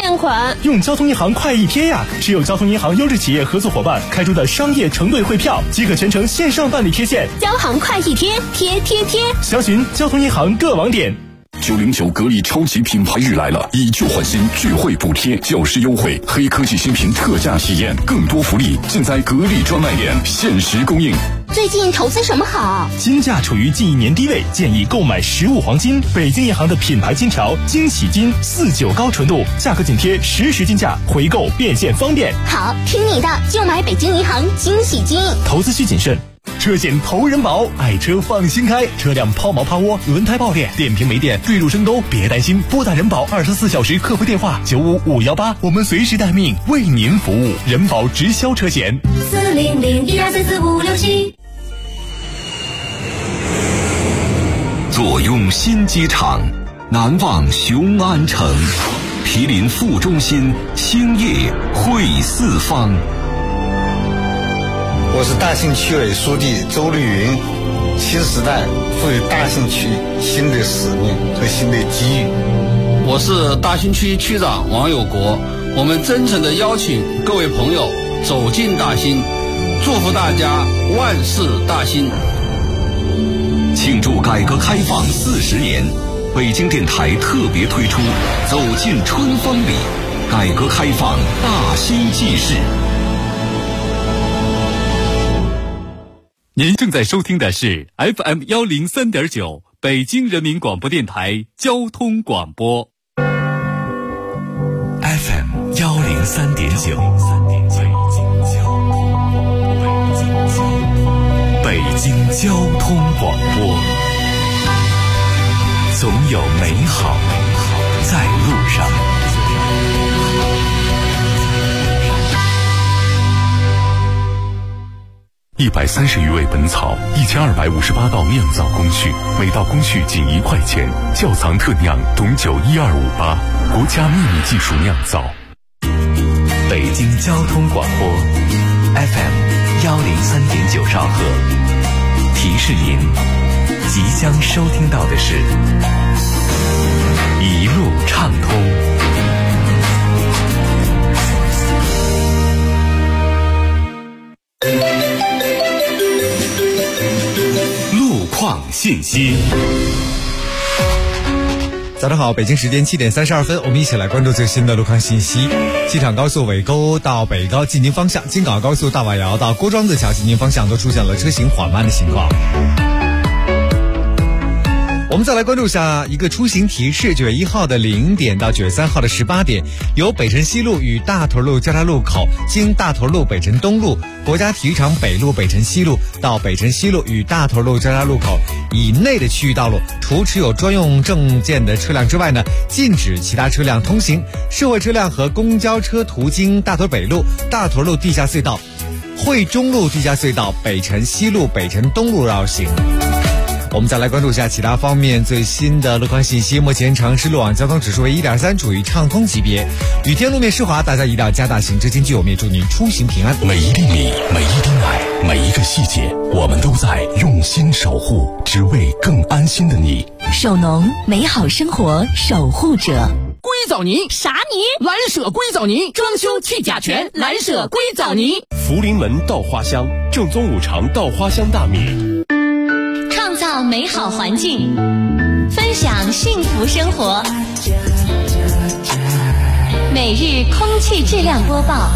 欠款。 用交通银行快一贴呀，持有交通银行优质企业合作伙伴开出的商业承兑汇票，即可全程线上办理贴现。 交行快一贴，贴贴贴。 详询交通银行各网点。 909格力超级品牌日来了，以旧换新，聚会补贴，教师优惠，黑科技新品特价体验，更多福利尽在格力专卖店，限时供应。 最近投资什么好？ 金价处于近1年低位，建议购买实物黄金。北京银行的品牌金条惊喜金49高纯度，价格紧贴实时金价，回购变现方便。 好，听你的，就买北京银行惊喜金。 投资需谨慎。车险投人保，爱车放心开，车辆抛锚趴窝、轮胎爆裂、电瓶没电、坠入深沟，别担心，拨打人保24小时客服电话95518，我们随时待命，为您服务。人保直销车险 40012344567。 坐拥新机场，难忘雄安城，毗邻副中心，兴业汇四方。 我是大兴区委书记周绿云，新时代赋予大兴区新的使命和新的机遇。 我是大兴区区长王有国，我们真诚地邀请各位朋友走进大兴，祝福大家万事大兴。 庆祝改革开放40年，北京电台特别推出走进春风里，改革开放大兴纪事。 您正在收听的是 FM103.9 北京人民广播电台交通广播。 FM103.9 北京交通广播，总有美好在路上。130余味本草，1258道酿造工序，每道工序仅1块钱。窖藏特酿董酒12588，国家秘密技术酿造。北京交通广播 FM103.9兆赫，提示您即将收听到的是一路畅通。信息。 早上好，北京时间7点32分，我们一起来关注最新的路况信息。机场高速尾沟到北高进京方向，京港高速大瓦窑到郭庄子桥进京方向都出现了车行缓慢的情况。我们再来关注一下一个出行提示，9月1号的0点到9月3号的18点，由北辰西路与大屯路交叉路口经大屯路北辰东路、国家体育场北路北辰西路到北辰西路与大屯路交叉路口以内的区域道路，除持有专用证件的车辆之外呢，禁止其他车辆通行。社会车辆和公交车途经大屯北路、大屯路地下隧道、汇中路地下隧道、北辰西路、北辰东路绕行。我们再来关注一下其他方面最新的路况信息。目前城市路网交通指数为1.3，处于畅通级别。雨天路面湿滑，大家一定要加大行车间距。我们也祝您出行平安。 每一粒米，每一丁爱，每一个细节，我们都在用心守护，只为更安心的你。 首农，美好生活守护者。 硅藻泥啥泥？蓝舍硅藻泥，装修去甲醛，蓝舍硅藻泥。 福临门稻花香，正宗5常稻花香大米。 创造美好环境，分享幸福生活。每日空气质量播报。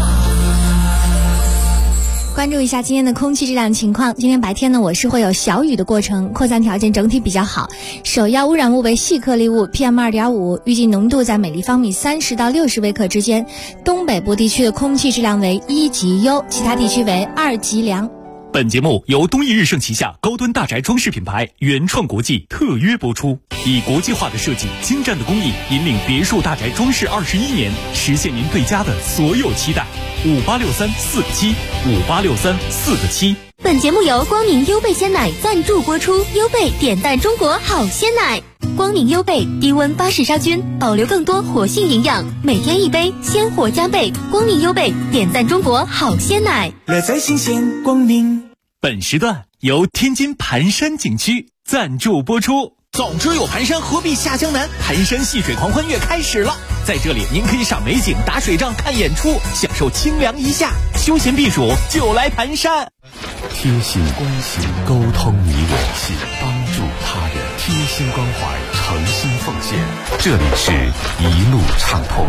关注一下今天的空气质量情况。今天白天呢，我市会有小雨的过程，扩散条件整体比较好。首要污染物为细颗粒物 PM2.5， 预计浓度在每立方米30到60微克之间。东北部地区的空气质量为1级优，其他地区为2级良。 本节目由东义日盛旗下高端大宅装饰品牌原创国际特约播出，以国际化的设计、精湛的工艺，引领别墅大宅装饰21年，实现您对家的所有期待。586347，586347。 本节目由光明优贝鲜奶赞助播出，优贝点赞中国好鲜奶。光明优贝低温巴氏杀菌，保留更多活性营养，每天一杯，鲜活加倍。光明优贝点赞中国好鲜奶， 乐在新鲜光明。 本时段由天津盘山景区赞助播出。 早知有盘山，何必下江南？盘山戏水狂欢月开始了，在这里您可以赏美景、打水仗、看演出，享受清凉一夏，休闲避暑就来盘山。 贴心关心，沟通你我心，帮助他人，贴心关怀，诚心奉献。这里是一路畅通。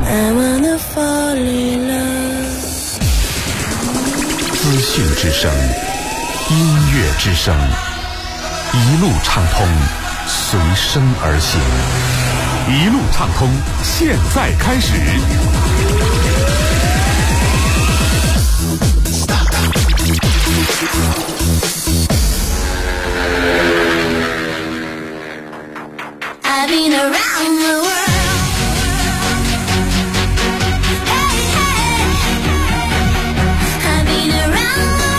资讯之声，音乐之声，一路畅通，随声而行。一路畅通，现在开始。 I've been around the world. Hey, hey. I've been around the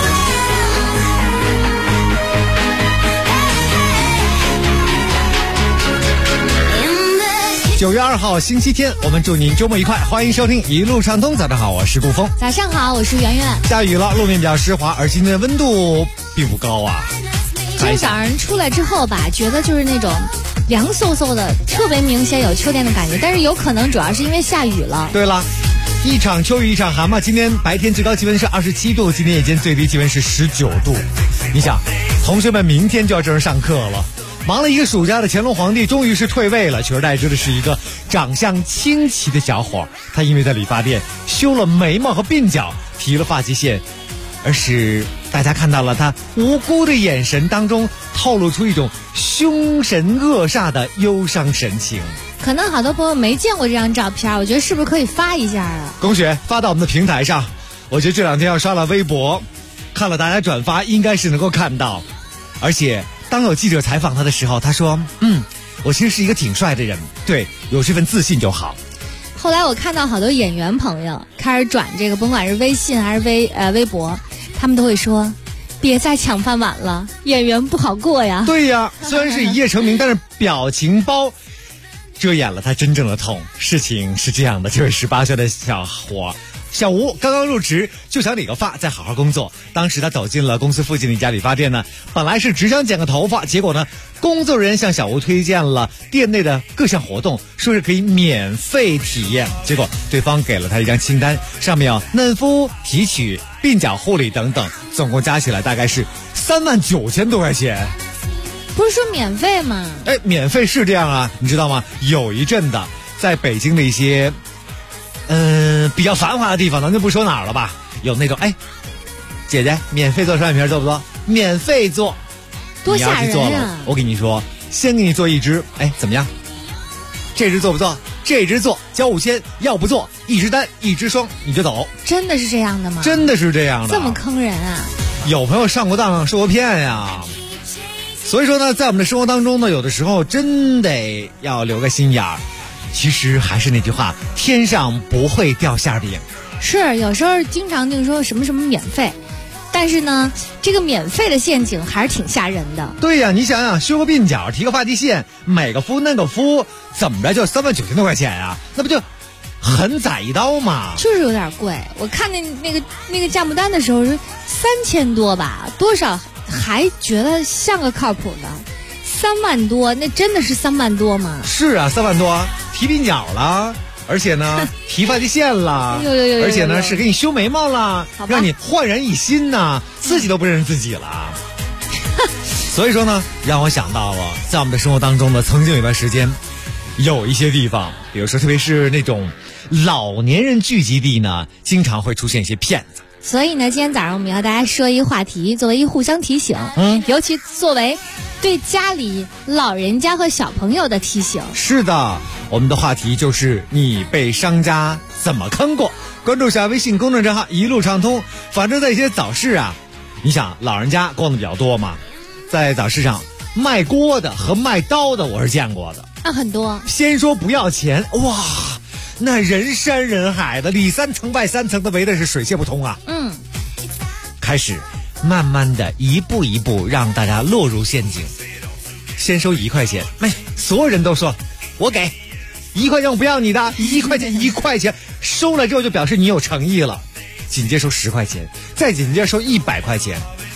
world. 9月2号星期天，我们祝您周末愉快，欢迎收听一路畅通。早上好，我是顾峰。 早上好，我是圆圆。 下雨了，路面比较湿滑，而今天的温度并不高啊。 今天早上出来之后吧，觉得就是那种凉飕飕的，特别明显有秋天的感觉，但是有可能主要是因为下雨了。 对了，一场秋雨一场寒嘛。今天白天最高气温是27度，今天夜间最低气温是19度。你想，同学们明天就要正式上课了，忙了一个暑假的乾隆皇帝终于是退位了，取而代之的是一个长相清奇的小伙。他因为在理发店修了眉毛和鬓角，提了发际线，而使大家看到了他无辜的眼神当中透露出一种凶神恶煞的忧伤神情。 可能好多朋友没见过这张照片，我觉得是不是可以发一下啊？ 龚雪发到我们的平台上，我觉得这两天要刷了微博，看了大家转发，应该是能够看到。而且当有记者采访他的时候，他说我其实是一个挺帅的人，对，有这份自信就好。 后来我看到好多演员朋友开始转这个，甭管是微信还是微博，他们都会说别再抢饭碗了，演员不好过呀。 对呀，虽然是一夜成名，但是表情包遮掩了他真正的痛。事情是这样的，这位18岁的小伙小吴刚刚入职，就想理个发再好好工作。当时他走进了公司附近的一家理发店呢，本来是只想剪个头发，结果呢，工作人员向小吴推荐了店内的各项活动，说是可以免费体验。结果对方给了他一张清单，上面有嫩肤、提取、鬓角护理等等，总共加起来大概是39000多块钱。 不是说免费吗？ 免费是这样啊，你知道吗？有一阵的在北京的一些比较繁华的地方，咱就不说哪儿了吧，有那种姐姐免费做双眼皮做不做？免费做， 多吓人啊！我跟你说，先给你做一支，怎么样？这支做不做？这支做交5000，要不做一支单一支双你就走。 真的是这样的吗？ 真的是这样的。 这么坑人啊！ 有朋友上过当受过骗呀。所以说呢，在我们的生活当中呢，有的时候真得要留个心眼儿。其实还是那句话，天上不会掉馅饼。 是，有时候经常就说什么什么免费，但是呢，这个免费的陷阱还是挺吓人的。 对呀，你想想，修个鬓角，提个发际线，美个肤嫩个肤，怎么着就39000多块钱啊？那不就狠宰一刀吗？ 就是有点贵。我看那个价目单的时候是3000多吧，多少还觉得像个靠谱的。3万多，那真的是3万多吗？ 是啊，3万多，提鬓角了，而且呢，提发际线了，而且呢，是给你修眉毛了，让你焕然一新呐，自己都不认识自己了。所以说呢，让我想到了，在我们的生活当中呢，曾经有一段时间，有一些地方，比如说特别是那种老年人聚集地呢，经常会出现一些骗子。 所以呢，今天早上我们要和大家说一个话题，作为一互相提醒，尤其作为对家里老人家和小朋友的提醒。 是的，我们的话题就是你被商家怎么坑过？关注下微信公众账号一路畅通。反正在一些早市啊，你想老人家逛的比较多嘛，在早市上卖锅的和卖刀的我是见过的， 很多。 先说不要钱，哇，那人山人海的，里3层外3层的围的是水泄不通啊。开始慢慢的一步一步让大家落入陷阱。先收1块钱，所有人都说我给1块钱，我不要你的1块钱，收了之后就表示你有诚意了。紧接着收10块钱，再紧接着收100块钱，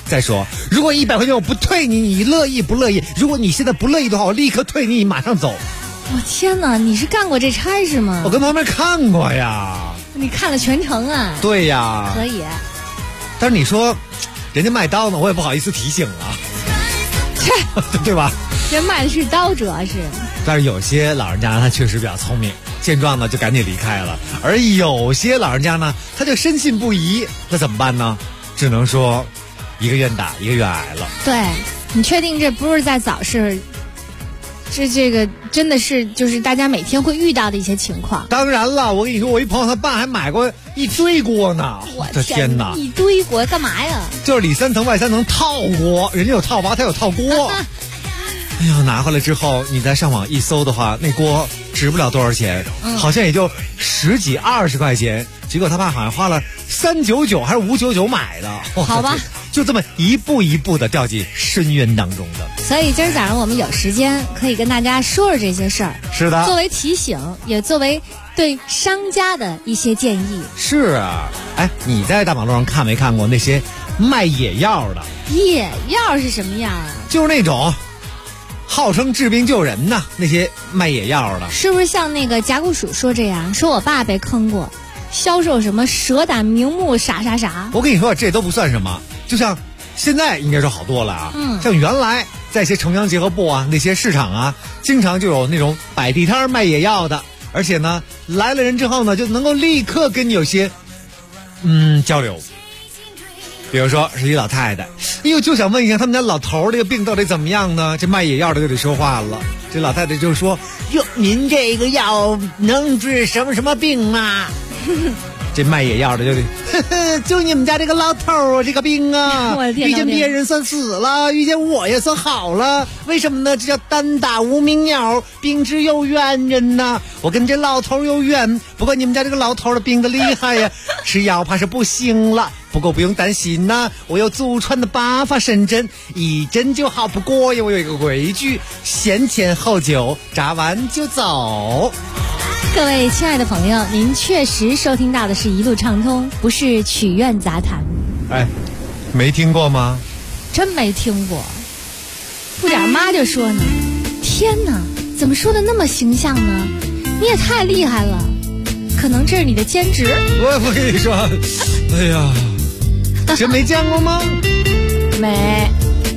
再说，如果100块钱我不退你，你乐意不乐意？如果你现在不乐意的话，我立刻退你，马上走。 我天哪，你是干过这差事吗？ 我跟旁边看过呀。 你看了全程啊？ 对呀。 可以。 但是你说，人家卖刀呢，我也不好意思提醒了，对吧？ 人卖的是刀，主要是。 但是有些老人家他确实比较聪明，见状呢就赶紧离开了。而有些老人家呢，他就深信不疑，那怎么办呢？只能说，一个愿打，一个愿挨了。 对，你确定这不是在早市？这个真的是就是大家每天会遇到的一些情况。 当然了，我跟你说，我一朋友他爸还买过一堆锅呢。 我的天哪！一堆锅干嘛呀？ 就是里3层外3层套锅，人家有套娃，他有套锅。哎呀，拿回来之后，你再上网一搜的话，那锅值不了多少钱，好像也就10几20块钱。结果他爸好像花了399还是599买的。 好吧， 就这么一步一步的掉进深渊当中的。 所以今儿早上我们有时间可以跟大家说说这些事儿。 是的， 作为提醒，也作为对商家的一些建议。 是啊，哎，你在大马路上看没看过那些卖野药的？ 野药是什么样啊？ 就是那种号称治病救人的那些卖野药的。 是不是像那个甲骨鼠说这样，说我爸被坑过，销售什么蛇胆明目啥。 我跟你说，这都不算什么，就像现在应该说好多了啊。像原来在一些城乡结合部啊，那些市场啊，经常就有那种摆地摊卖野药的，而且呢，来了人之后呢，就能够立刻跟你有些交流。比如说是一老太太，哎呦，就想问一下他们家老头这个病到底怎么样呢？这卖野药的就得说话了。这老太太就说：“哟，您这个药能治什么病吗？”这卖野药的就得，就你们家这个老头这个病啊，遇见别人算死了，遇见我也算好了。为什么呢？这叫单打无名鸟，病之有缘人呐。我跟这老头有缘，不过你们家这个老头的病的厉害呀，吃药怕是不行了。不过不用担心呐，我有祖传的8法神针，一针就好。不过我有一个规矩，先签后就，扎完就走。 各位亲爱的朋友，您确实收听到的是一路畅通，不是曲苑杂谈。 哎，没听过吗？ 真没听过。不点妈就说呢，天哪，怎么说的那么形象呢？你也太厉害了，可能这是你的兼职。 我跟你说，哎呀，真没见过吗？ 没。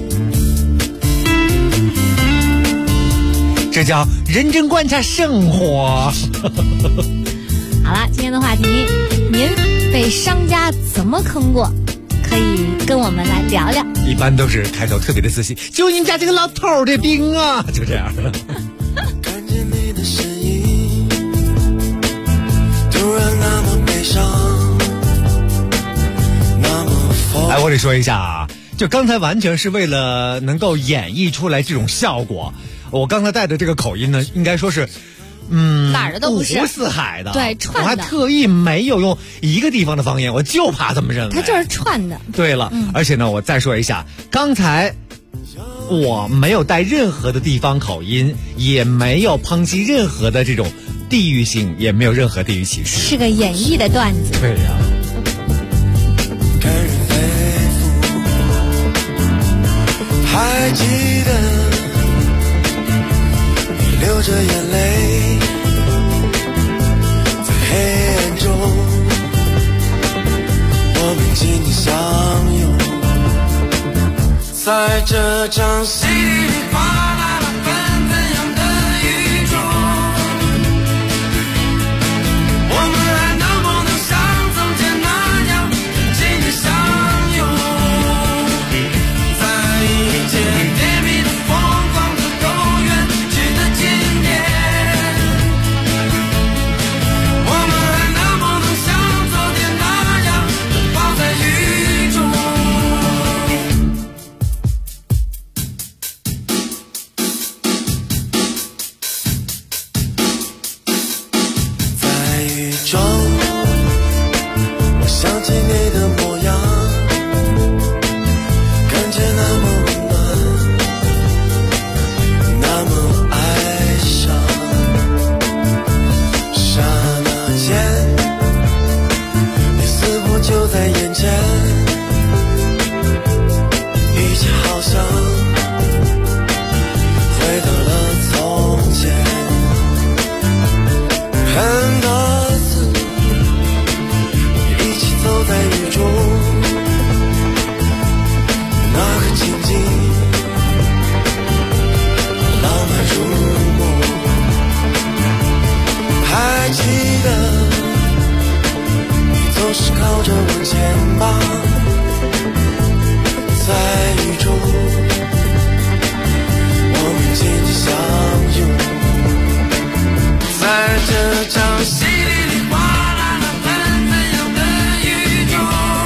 这叫认真观察生活。 好了，今天的话题，您被商家怎么坑过？可以跟我们来聊聊。 一般都是开头特别的自信，就你们家这个老头的病啊，就这样。 看见你的身影，突然那么悲伤，那么疯。 哎，我得说一下啊，就刚才完全是为了能够演绎出来这种效果。我刚才带的这个口音呢，应该说是， 哪儿的都不是， 五湖四海的， 对，串的。 我还特意没有用一个地方的方言，我就怕这么认为。 它就是串的。 对了，而且呢，我再说一下，刚才我没有带任何的地方口音，也没有抨击任何的这种地域性，也没有任何地域歧视， 是个演绎的段子。 对呀。 看人飞赴，还记得。流着眼泪，在黑暗中，我们紧紧相拥，在这场戏里哗啦啦纷纷扬的雨中，我们还能不能像从前那样紧紧相拥，在一切甜蜜的疯狂的都远去的今天，我们还能不能像昨天那样拥抱在雨中，在雨中我想起你的模样，感觉那么温暖，那么哀伤，刹那间你似乎就在眼前， 吧，在雨中，我们紧紧相拥，在这场淅沥哗啦啦纷纷扬的雨中，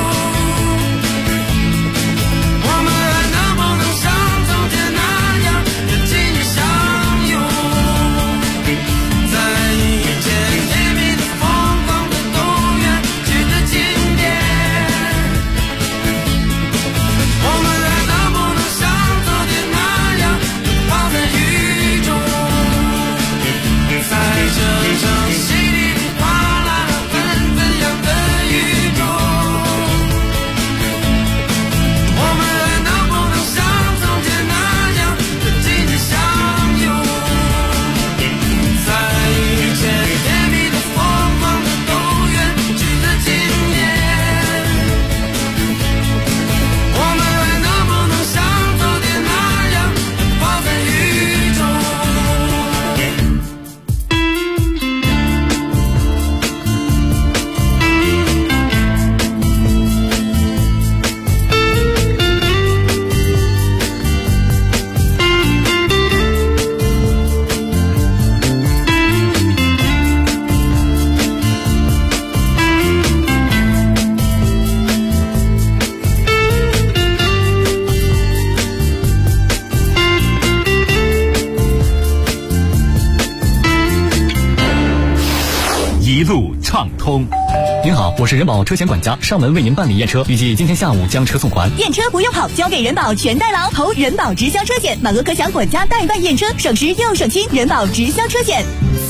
我们还能不能像从前那样紧紧相拥，在一切甜蜜的疯狂的都远去的经典，我们还能不能像昨天那样拥抱在雨中，在这场淅沥哗啦啦纷纷扬的雨中，我们还能不能像从前那样紧紧相拥，在一切甜蜜的疯狂的都远去的经典，我们还能不能像昨天那样拥抱在雨中。 一路畅通。 您好，我是人保车险管家，上门为您办理验车，预计今天下午将车送还。 验车不用跑，交给人保全代劳，投人保直销车险，满额可享管家代办验车，省时又省心。人保直销车险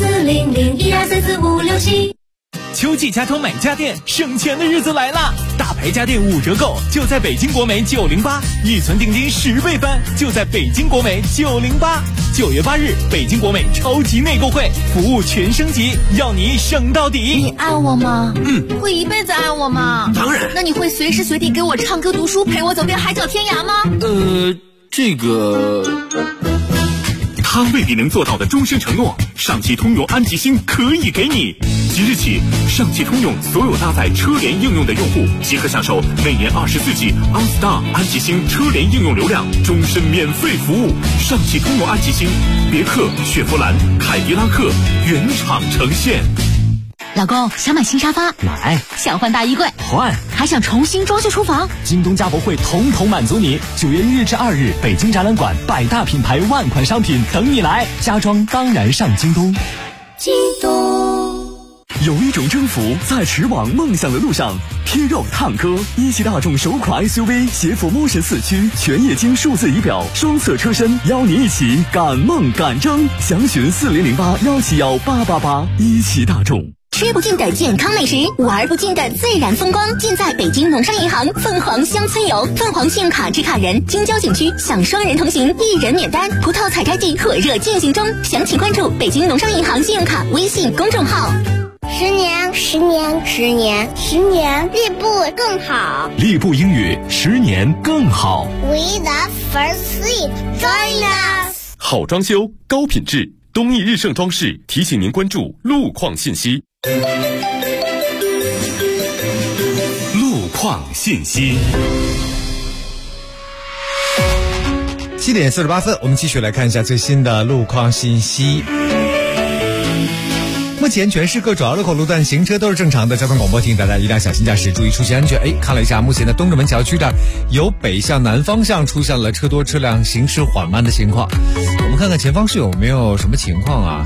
40012344567。 秋季家装买家电，省钱的日子来了！大牌家电5折购，就在北京国美908，预存定金10倍翻，就在北京国美908。9月8日，北京国美超级内购会，服务全升级，要你省到底。 你爱我吗？会一辈子爱我吗？ 当然。 那你会随时随地给我唱歌读书，陪我走遍海角天涯吗？ 这个。 他未必能做到的终身承诺，上汽通用安吉星可以给你。即日起，上汽通用所有搭载车联应用的用户即可享受每年24G OnStar 安吉星车联应用流量，终身免费服务。上汽通用安吉星，别克、雪佛兰、凯迪拉克原厂呈现。 老公，想买新沙发， 买； 想换大衣柜， 换； 还想重新装修厨房， 京东家博会统统满足你。9月1日至2日，北京展览馆100大品牌万款商品等你来，家装当然上京东。 京东。 有一种征服在驰往梦想的路上，贴肉探歌，一汽大众首款 SUV 携辅 Motion 4驱全液晶数字仪表，双色车身，邀你一起赶梦赶征。详询4008171888，一汽大众。 吃不尽的健康美食，玩不尽的自然风光，尽在北京农商银行凤凰乡村游。凤凰信用卡持卡人京郊景区享双人同行，1人免单。葡萄采摘季火热进行中，详情关注北京农商银行信用卡微信公众号。 10年，10年，10年，10年，立步更好。 立步英语10年更好。 We the first three, join us。 好装修，高品质，东义日盛装饰提醒您关注路况信息。 路况信息。 7点48分，我们继续来看一下最新的路况信息。目前全市各主要路口路段行车都是正常的，交通广播提醒大家一定要小心驾驶，注意出行安全。看了一下目前的东直门桥区这儿，由北向南方向出现了车多车辆行驶缓慢的情况。我们看看前方是有没有什么情况啊？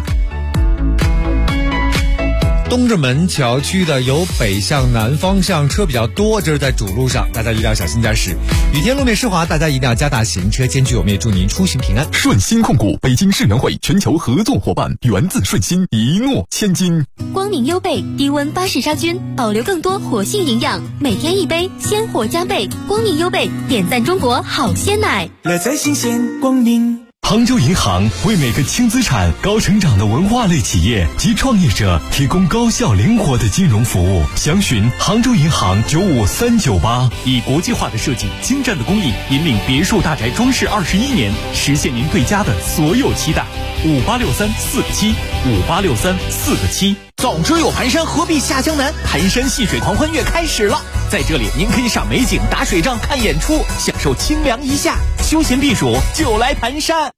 东直门桥区的由北向南方向车比较多，这是在主路上，大家一定要小心驾驶。雨天路面湿滑，大家一定要加大行车间距，我们也祝您出行平安。 顺鑫控股，北京世园会全球合作伙伴，源自顺鑫，一诺千金。 光明优贝低温巴氏杀菌，保留更多活性营养，每天一杯，鲜活加倍。光明优贝点赞中国好鲜奶， 乐在新鲜光明。 杭州银行为每个轻资产、高成长的文化类企业及创业者提供高效灵活的金融服务。详询杭州银行95398。 以国际化的设计、精湛的工艺，引领别墅大宅装饰21年，实现您对家的所有期待。586347，586347。 早知有盘山，何必下江南？盘山戏水狂欢月开始了，在这里您可以赏美景、打水仗、看演出，享受清凉一夏，休闲避暑就来盘山。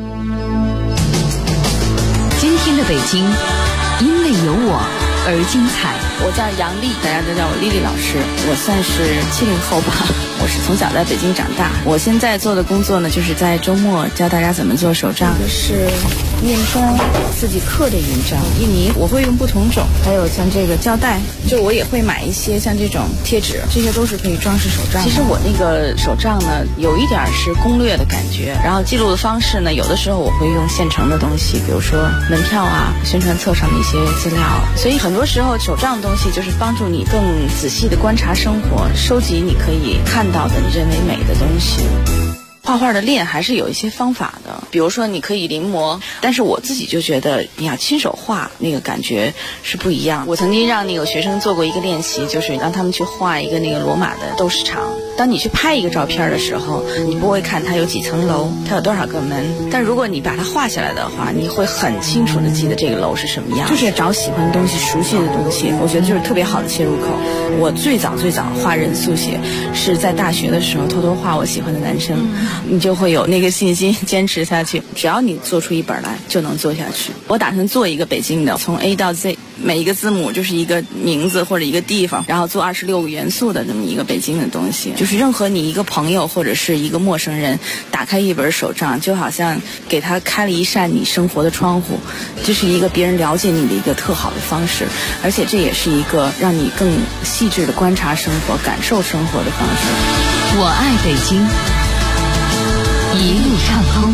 今天的北京，因为有我而精彩。 我叫杨丽，大家都叫我丽丽老师。我算是70后吧，我是从小在北京长大。我现在做的工作呢，就是在周末教大家怎么做手账。是面砖，自己刻的印章，印泥我会用不同种，还有像这个胶带，就我也会买一些像这种贴纸，这些都是可以装饰手账。其实我那个手账呢，有一点是攻略的感觉，然后记录的方式呢，有的时候我会用现成的东西，比如说门票啊、宣传册上的一些资料。所以很多时候手账的东西就是帮助你更仔细的观察生活，收集你可以看到的你认为美的东西。画画的练还是有一些方法的，比如说你可以临摹，但是我自己就觉得你要亲手画那个感觉是不一样。我曾经让那个学生做过一个练习，就是让他们去画一个那个罗马的斗士场。当你去拍一个照片的时候，你不会看它有几层楼，它有多少个门，但如果你把它画下来的话，你会很清楚的记得这个楼是什么样。就是找喜欢的东西、熟悉的东西，我觉得就是特别好的切入口。我最早画人速写是在大学的时候偷偷画我喜欢的男生，你就会有那个信心坚持下去。只要你做出一本来，就能做下去。我打算做一个北京的，从 A 到 Z， 每一个字母就是一个名字或者一个地方，然后做26个元素的这么一个北京的东西。就是任何你一个朋友或者是一个陌生人打开一本手账，就好像给他开了一扇你生活的窗户，这是一个别人了解你的一个特好的方式，而且这也是一个让你更细致的观察生活、感受生活的方式。 我爱北京，一路畅通。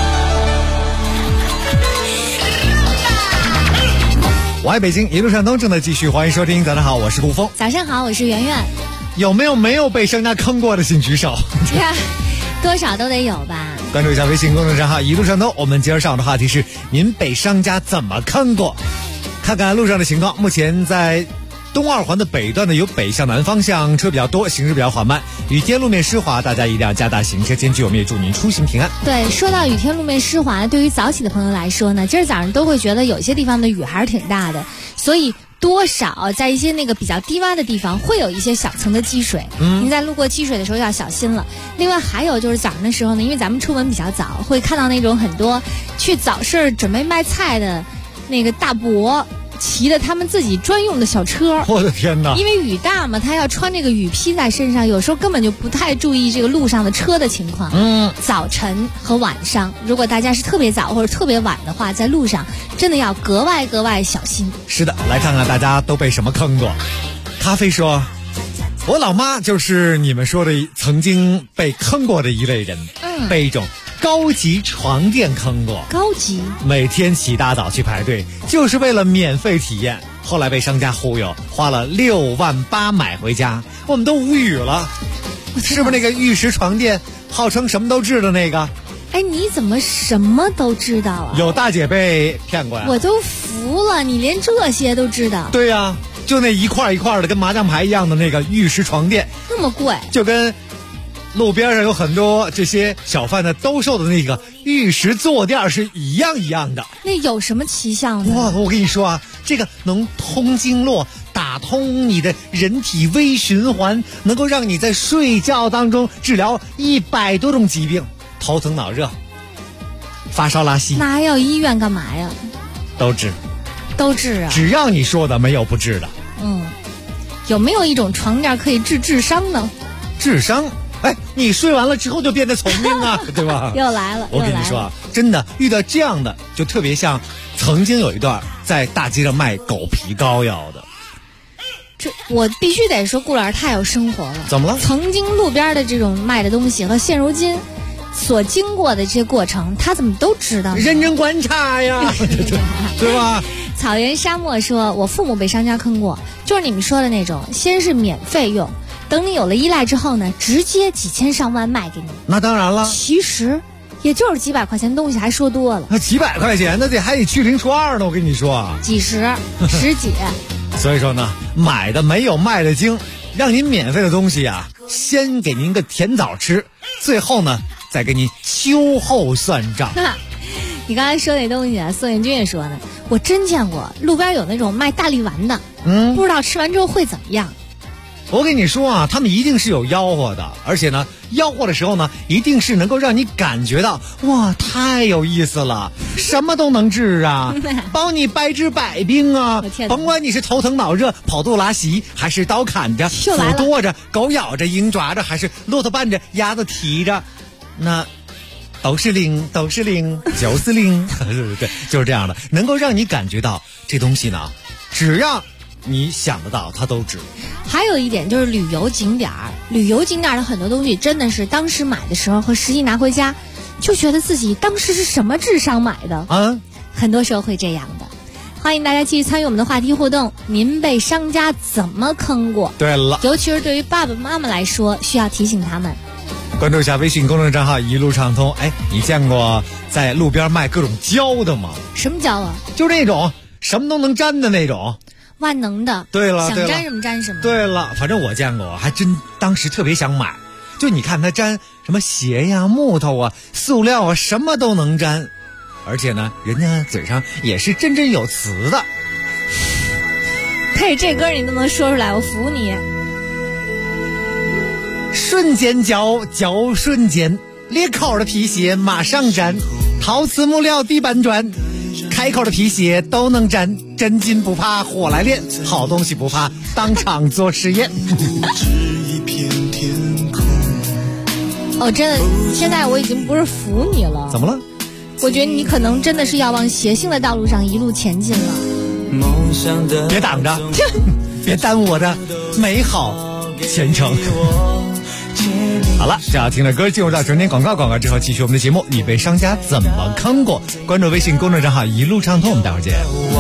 我爱北京，一路畅通正在继续，欢迎收听。早上好，我是顾峰。 早上好，我是圆圆。 有没有被商家坑过的请举手。 多少都得有吧。 关注一下微信公众账号一路畅通。我们今儿上午的话题是您被商家怎么坑过。看看路上的情况，目前在东二环的北段呢，有北向南方向车比较多，行驶比较缓慢。雨天路面湿滑，大家一定要加大行车间距。我们也祝您出行平安。 对，说到雨天路面湿滑，对于早起的朋友来说呢，今儿早上都会觉得有些地方的雨还是挺大的，所以多少在一些那个比较低洼的地方会有一些小层的积水，您在路过积水的时候要小心了。另外还有就是早上的时候呢，因为咱们出门比较早，会看到那种很多去早市准备卖菜的那个大伯骑着他们自己专用的小车。 我的天哪！因为雨大嘛，他要穿这个雨披在身上，有时候根本就不太注意这个路上的车的情况。早晨和晚上，如果大家是特别早或者特别晚的话，在路上真的要格外小心。 是的，来看看大家都被什么坑过。咖啡说，我老妈就是你们说的曾经被坑过的一类人，被一种高级床垫坑过。 高级， 每天起大早去排队，就是为了免费体验。后来被商家忽悠，花了6万8买回家，我们都无语了。是不是那个玉石床垫，号称什么都治的那个？ 哎，你怎么什么都知道啊？ 有大姐被骗过呀。 我都服了，你连这些都知道？ 对呀，就那一块一块的跟麻将牌一样的那个玉石床垫， 那么贵， 就跟路边上有很多这些小贩的兜售的那个玉石坐垫是一样的。 那有什么奇效呢？ 哇，我跟你说啊，这个能通经络，打通你的人体微循环，能够让你在睡觉当中治疗100多种疾病，头疼脑热、发烧拉稀。 那还要医院干嘛呀？ 都治啊！只要你说的，没有不治的。 有没有一种床垫可以治智商呢？ 智商？哎，你睡完了之后就变得聪明啊，对吧？ 又来了。 我跟你说啊，真的遇到这样的，就特别像曾经有一段在大街上卖狗皮膏药的。 这我必须得说，顾老师太有生活了。 怎么了？ 曾经路边的这种卖的东西和现如今所经过的这些过程，他怎么都知道？ 认真观察呀，对吧？ 草原沙漠说，我父母被商家坑过，就是你们说的那种，先是免费用，等你有了依赖之后呢，直接几千上万卖给你。 那当然了， 其实也就是几百块钱的东西，还说多了。 那几百块钱，那还得去0除2呢，我跟你说， 几十、十几。 所以说呢，买的没有卖的精，让您免费的东西啊，先给您个甜枣吃，最后呢，再给您秋后算账。 你刚才说那东西啊，宋彦军也说呢， 我真见过路边有那种卖大力丸的，不知道吃完之后会怎么样。 我跟你说啊，他们一定是有吆喝的，而且呢，吆喝的时候呢，一定是能够让你感觉到，哇，太有意思了，什么都能治啊，帮你百治百病啊！甭管你是头疼脑热、跑肚拉稀，还是刀砍着、斧剁着、狗咬着、鹰抓着，还是骆驼绊着、鸭子踢着，那都是灵，就是灵，对，就是这样的，能够让你感觉到这东西呢，只要你想得到，它都值。 还有一点就是旅游景点的很多东西真的是当时买的时候和实际拿回家，就觉得自己当时是什么智商买的啊，很多时候会这样的。欢迎大家继续参与我们的话题互动，您被商家怎么坑过？ 对了， 尤其是对于爸爸妈妈来说，需要提醒他们。 关注一下微信公众账号一路畅通。哎，你见过在路边卖各种胶的吗？ 什么胶啊？ 就是那种什么都能粘的那种。 万能的， 对了， 想粘什么粘什么。 对了，反正我见过，还真当时特别想买。就你看它粘什么鞋呀、木头啊、塑料啊，什么都能粘，而且呢，人家嘴上也是振振有词的。 嘿，这歌你都能说出来，我服你。 瞬间胶瞬间，裂口的皮鞋马上粘，陶瓷木料地板砖。开口的皮鞋都能粘，真金不怕火来炼，好东西不怕当场做实验。 哦，真的，现在我已经不是服你了。 怎么了？ 我觉得你可能真的是要往邪性的道路上一路前进了。 别挡着，别耽误我的美好前程。好了，这要听的歌进入到整点广告之后，继续我们的节目。你被商家怎么坑过？关注微信公众账号一路畅通，我们待会儿见。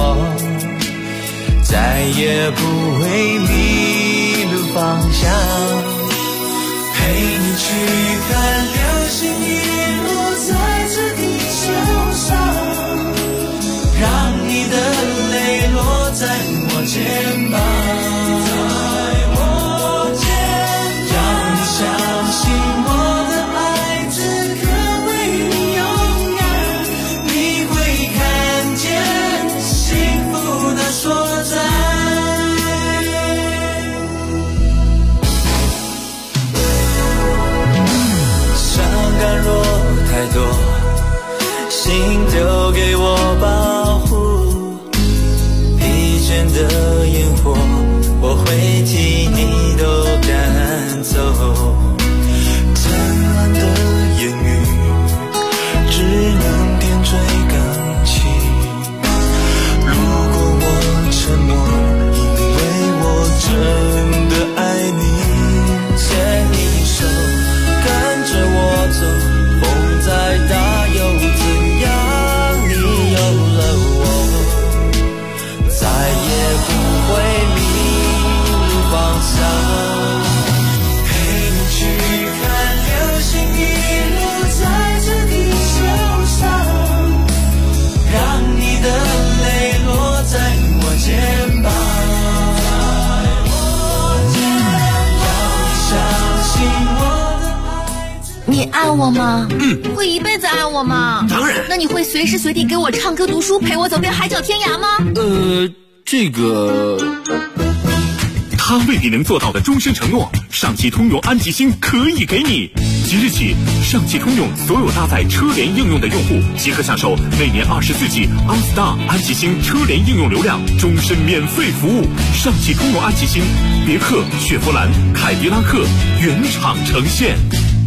再也不会迷路方向，陪你去看流星雨落在这地球上，让你的泪落在我肩膀。相信我的爱此刻为你勇敢，你会看见幸福的所在。伤感若太多，心丢给我保护，疲倦的烟火我会替你都赶走，灿烂的言语只能点缀感情。如果我沉默，因为我真的爱你，牵你手，跟着我走，风再大又怎样？你有了我，再也不会迷路方向。 你爱我吗？会一辈子爱我吗？ 当然。 那你会随时随地给我唱歌读书，陪我走遍海角天涯吗？ 这个他未必能做到的终身承诺，上汽通用安吉星可以给你。即日起，上汽通用所有搭载车联应用的用户即可享受每年24G OnStar 安吉星车联应用流量终身免费服务。上汽通用安吉星，别克、雪佛兰、凯迪拉克原厂呈现。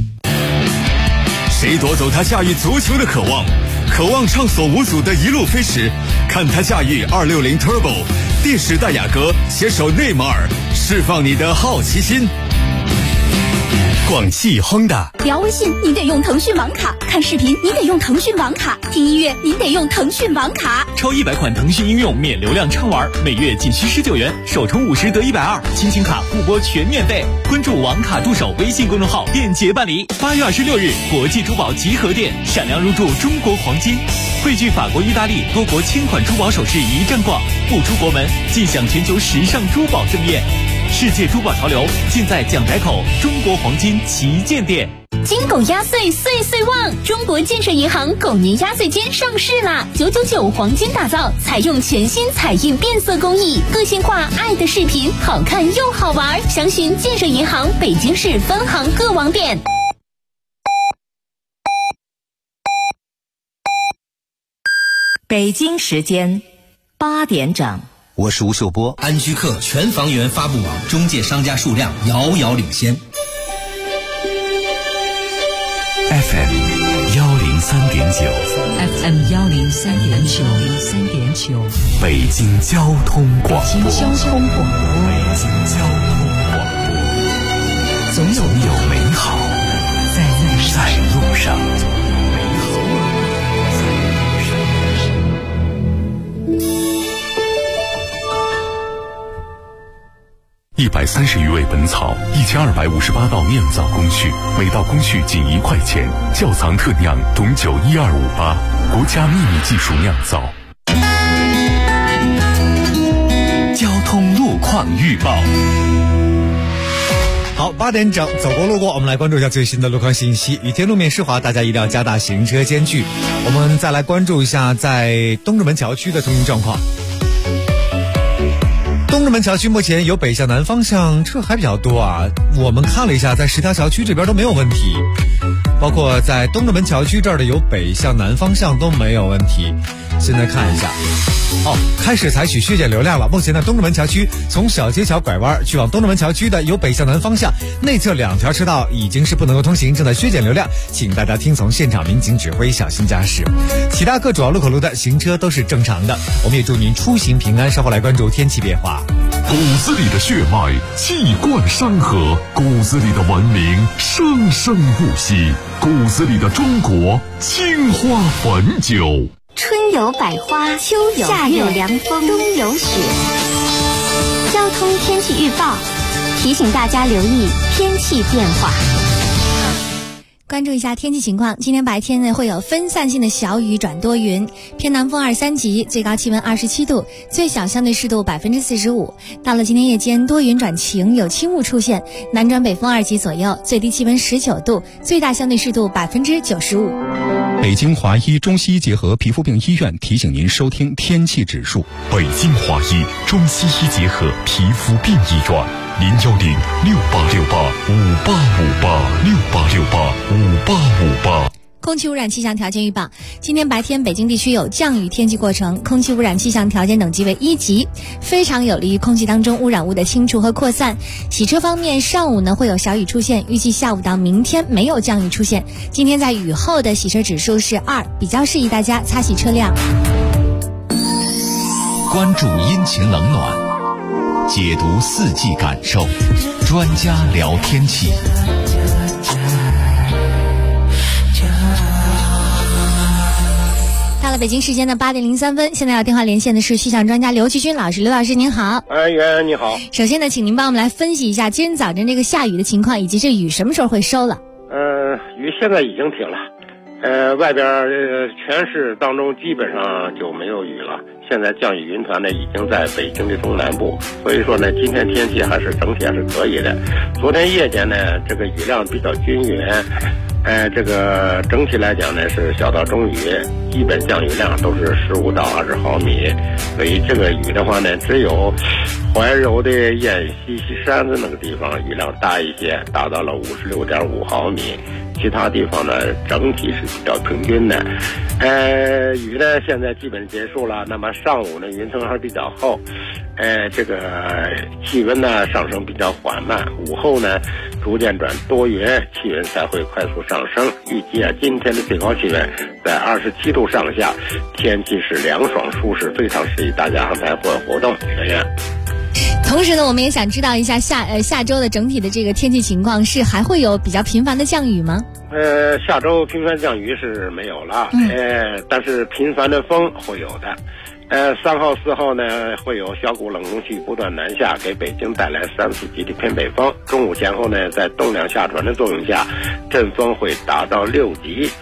谁夺走他驾驭足球的渴望？渴望畅所无阻的一路飞驰，看他驾驭260 Turbo， 第10代雅阁携手内马尔，释放你的好奇心。广汽 Honda。 聊微信您得用腾讯网卡，看视频您得用腾讯网卡，听音乐您得用腾讯网卡。 超100款腾讯应用免流量畅玩，每月仅需19元，首充50得120，亲情卡互拨全免费。关注网卡助手微信公众号，便捷办理。8月26日，国际珠宝集合店，闪亮入驻中国黄金，汇聚法国、意大利多国千款珠宝首饰一站逛，不出国门尽享全球时尚珠宝盛宴。世界珠宝潮流尽在蒋宅口中国黄金旗舰店。 金狗压岁岁岁旺！中国建设银行狗年压岁间上市啦！999黄金打造，采用全新彩印变色工艺，个性化爱的视频，好看又好玩。详询建设银行北京市分行各网点。 北京时间8点整。 我是吴秀波。安居客全房源发布网中介商家数量遥遥领先。 FM 103.9 北京交通广播。总有美好在路上。130余味本草，1258道酿造工序，每道工序仅1块钱。窖藏特酿董酒12588，国家秘密技术酿造。 交通路况预报。 好，8点整，走过路过，我们来关注一下最新的路况信息。雨天路面湿滑，大家一定要加大行车间距。我们再来关注一下在东直门桥区的通行状况。东直门桥区目前有北向南方向车还比较多啊，我们看了一下，在10条桥区这边都没有问题，包括在东直门桥区这儿的有北向南方向都没有问题。现在看一下，开始采取削减流量了。目前呢，东直门桥区从小街桥拐弯去往东直门桥区的有北向南方向内侧2条车道已经是不能够通行，正在削减流量，请大家听从现场民警指挥，小心驾驶。其他各主要路口路的行车都是正常的，我们也祝您出行平安。稍后来关注天气变化。 骨子里的血脉气贯山河，骨子里的文明生生不息，骨子里的中国青花汾酒。 春有百花，秋有夏有凉风，冬有雪。交通天气预报提醒大家留意天气变化。关注一下天气情况，今天白天呢会有分散性的小雨转多云，偏南风2、3级，最高气温27度，最小相对湿度45%。到了今天夜间，多云转晴，有轻雾出现，南转北风2级左右，最低气温19度，最大相对湿度95%。 北京华医中西医结合皮肤病医院提醒您收听天气指数。 北京华医中西医结合皮肤病医院，0106868585858，68685858。 空气污染气象条件预报，今天白天北京地区有降雨天气过程，空气污染气象条件等级为1级，非常有利于空气当中污染物的清除和扩散。洗车方面，上午呢会有小雨出现，预计下午到明天没有降雨出现。今天在雨后的洗车指数是2，比较适宜大家擦洗车辆。 关注阴晴冷暖，解读4季感受，专家聊天气。 到了北京时间的8点03分，现在要电话连线的是气象专家刘奇军老师。刘老师您好。 袁你好。 首先呢，请您帮我们来分析一下今天早晨这个下雨的情况，以及这雨什么时候会收了？ 雨现在已经停了，外边全市当中基本上就没有雨了。现在降雨云团呢已经在北京的东南部，所以说呢，今天天气还是整体还是可以的。昨天夜间呢，这个雨量比较均匀。这个整体来讲呢是小到中雨，基本降雨量都是15到20毫米，所以这个雨的话呢，只有怀柔的雁西山子那个地方雨量大一些，达到了56.5毫米，其他地方呢整体是比较平均的。雨呢现在基本结束了，那么上午呢云层还比较厚，这个气温呢上升比较缓慢，午后呢逐渐转多云，气温才会快速上升。预计今天的最高气温在27度上下，天气是凉爽舒适，非常适宜大家安排户外活动。 同时呢，我们也想知道一下下周的整体的这个天气情况，是还会有比较频繁的降雨吗？ 下周频繁降雨是没有了，但是频繁的风会有的。3号、4号呢会有小股冷空气不断南下，给北京带来3、4级的偏北风。中午前后呢，在东两下传的作用下，阵风会达到6级。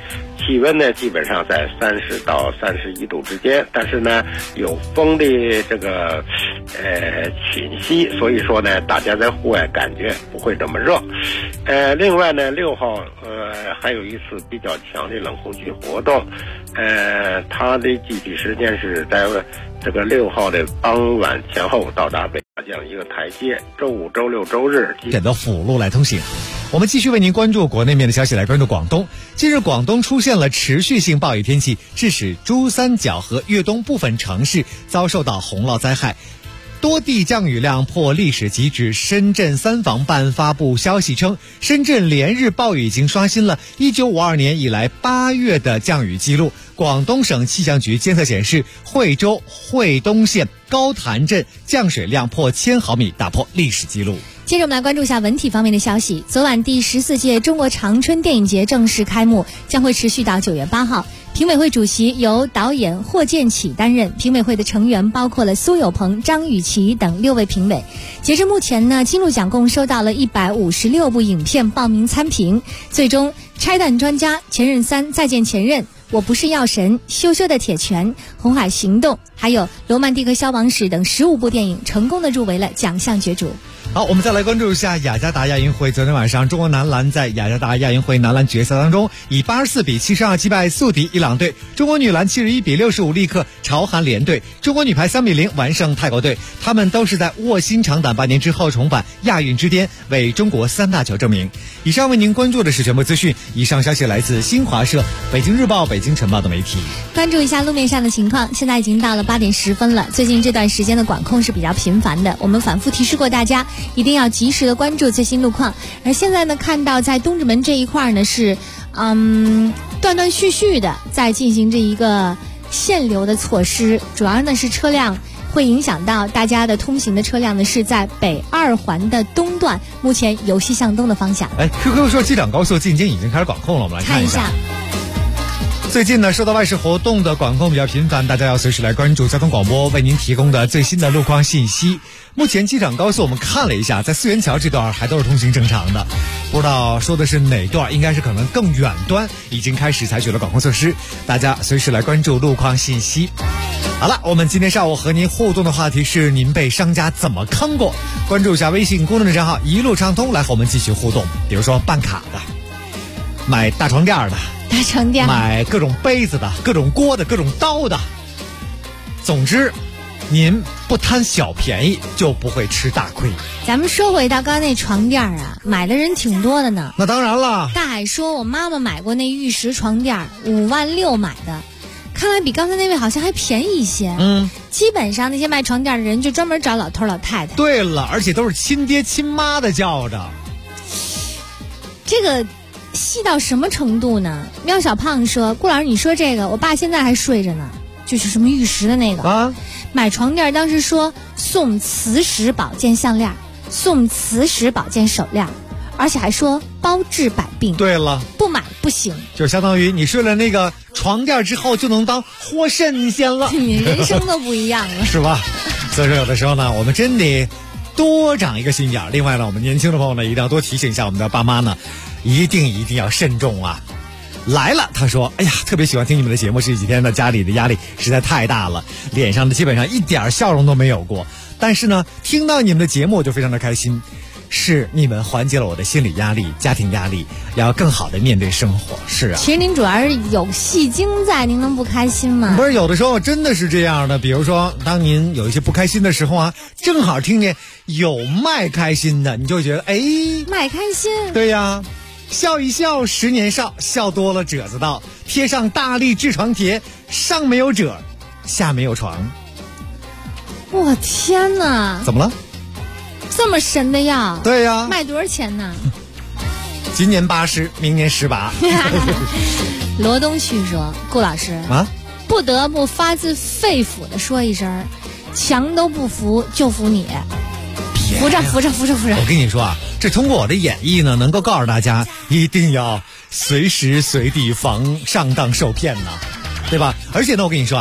气温呢基本上在30到31度之间，但是呢有风的这个侵袭，所以说呢大家在户外感觉不会这么热。另外呢6号还有一次比较强的冷空气活动，它的具体时间是在这个6号的傍晚前后到达北大江一个台阶，周5、周6、周日选择辅路来通行。我们继续为您关注国内面的消息，来关注广东。近日，广东出现了持续性暴雨天气，致使珠三角和粤东部分城市遭受到洪涝灾害。多地降雨量破历史极值，深圳3防办发布消息称，深圳连日暴雨已经刷新了1952年以来8月的降雨记录。广东省气象局监测显示，惠州惠东县高潭镇降水量破1000毫米，打破历史记录。 接着我们来关注一下文体方面的消息。昨晚第14届中国长春电影节正式开幕，将会持续到9月8号。评委会主席由导演霍建起担任，评委会的成员包括了苏有朋、张雨绮等6位评委。截至目前呢，金鹿奖共收到了156部影片报名参评，最终拆弹专家、前任3、再见前任、我不是药神、羞羞的铁拳、红海行动，还有罗曼蒂克消亡史等15部电影成功的入围了奖项角逐。 好，我们再来关注一下雅加达亚运会。昨天晚上，中国男篮在雅加达亚运会男篮决赛当中，以84比72击败宿敌伊朗队。中国女篮71比65力克朝韩联队。中国女排3比0完胜泰国队。他们都是在卧薪尝胆8年之后重返亚运之巅，为中国3大球证明。以上为您关注的是全部资讯。以上消息来自新华社、北京日报、北京晨报的媒体。 关注一下路面上的情况，现在已经到了8点10分了。最近这段时间的管控是比较频繁的，我们反复提示过大家，一定要及时的关注最新路况。而现在呢，看到在东直门这一块呢是断断续续的在进行这一个限流的措施，主要呢是车辆会影响到大家的通行的车辆呢是在北2环的东段，目前由西向东的方向。 QQ 说机场高速进京已经开始管控了，我们来看一下。最近呢，受到外事活动的管控比较频繁，大家要随时来关注交通广播为您提供的最新的路况信息。目前机场高速我们看了一下，在四元桥这段还都是通行正常的，不知道说的是哪段，应该是可能更远端已经开始采取了管控措施，大家随时来关注路况信息。好了，我们今天上午和您互动的话题是您被商家怎么坑过？关注一下微信公众账号一路畅通，来和我们继续互动。比如说办卡的，买大床垫的， 大床垫， 买各种杯子的，各种锅的，各种刀的。总之，您不贪小便宜，就不会吃大亏。 咱们说回到刚刚那床垫啊，买的人挺多的呢。 那当然了。 大海说，我妈妈买过那玉石床垫，5万6买的，看来比刚才那位好像还便宜一些。基本上那些卖床垫的人就专门找老头老太太。 对了，而且都是亲爹亲妈的叫着。 这个细到什么程度呢？喵小胖说，顾老师你说这个，我爸现在还睡着呢，就是什么玉石的那个啊，买床垫当时说送磁石保健项链，送磁石保健手链，而且还说包治百病。 对了， 不买不行， 就相当于你睡了那个床垫之后就能当活神仙了， 你人生都不一样了是吧？所以说有的时候呢，我们真得多长一个心眼。另外呢，我们年轻的朋友呢，一定要多提醒一下我们的爸妈呢，一定要慎重啊。来了，他说，哎呀，特别喜欢听你们的节目，这几天呢家里的压力实在太大了，脸上的基本上一点笑容都没有过，但是呢听到你们的节目我就非常的开心，是你们缓解了我的心理压力、家庭压力，要更好的面对生活。是啊， 其实您主要是有戏精在，您能不开心吗？ 不是，有的时候真的是这样的，比如说当您有一些不开心的时候啊，正好听见有卖开心的，你就觉得哎， 卖开心。 对呀，笑一笑10年少，笑多了褶子到，贴上大力痔疮贴，上没有褶，下没有床。 我天哪， 怎么了？ 这么神的药？ 对呀， 卖多少钱呢？ 今年80，明年18。 罗东旭说，顾老师啊， 不得不发自肺腑的说一声，墙都不服就服你，扶着。 我跟你说啊，这通过我的演绎呢，能够告诉大家，一定要随时随地防上当受骗呢，对吧？而且呢，我跟你说啊，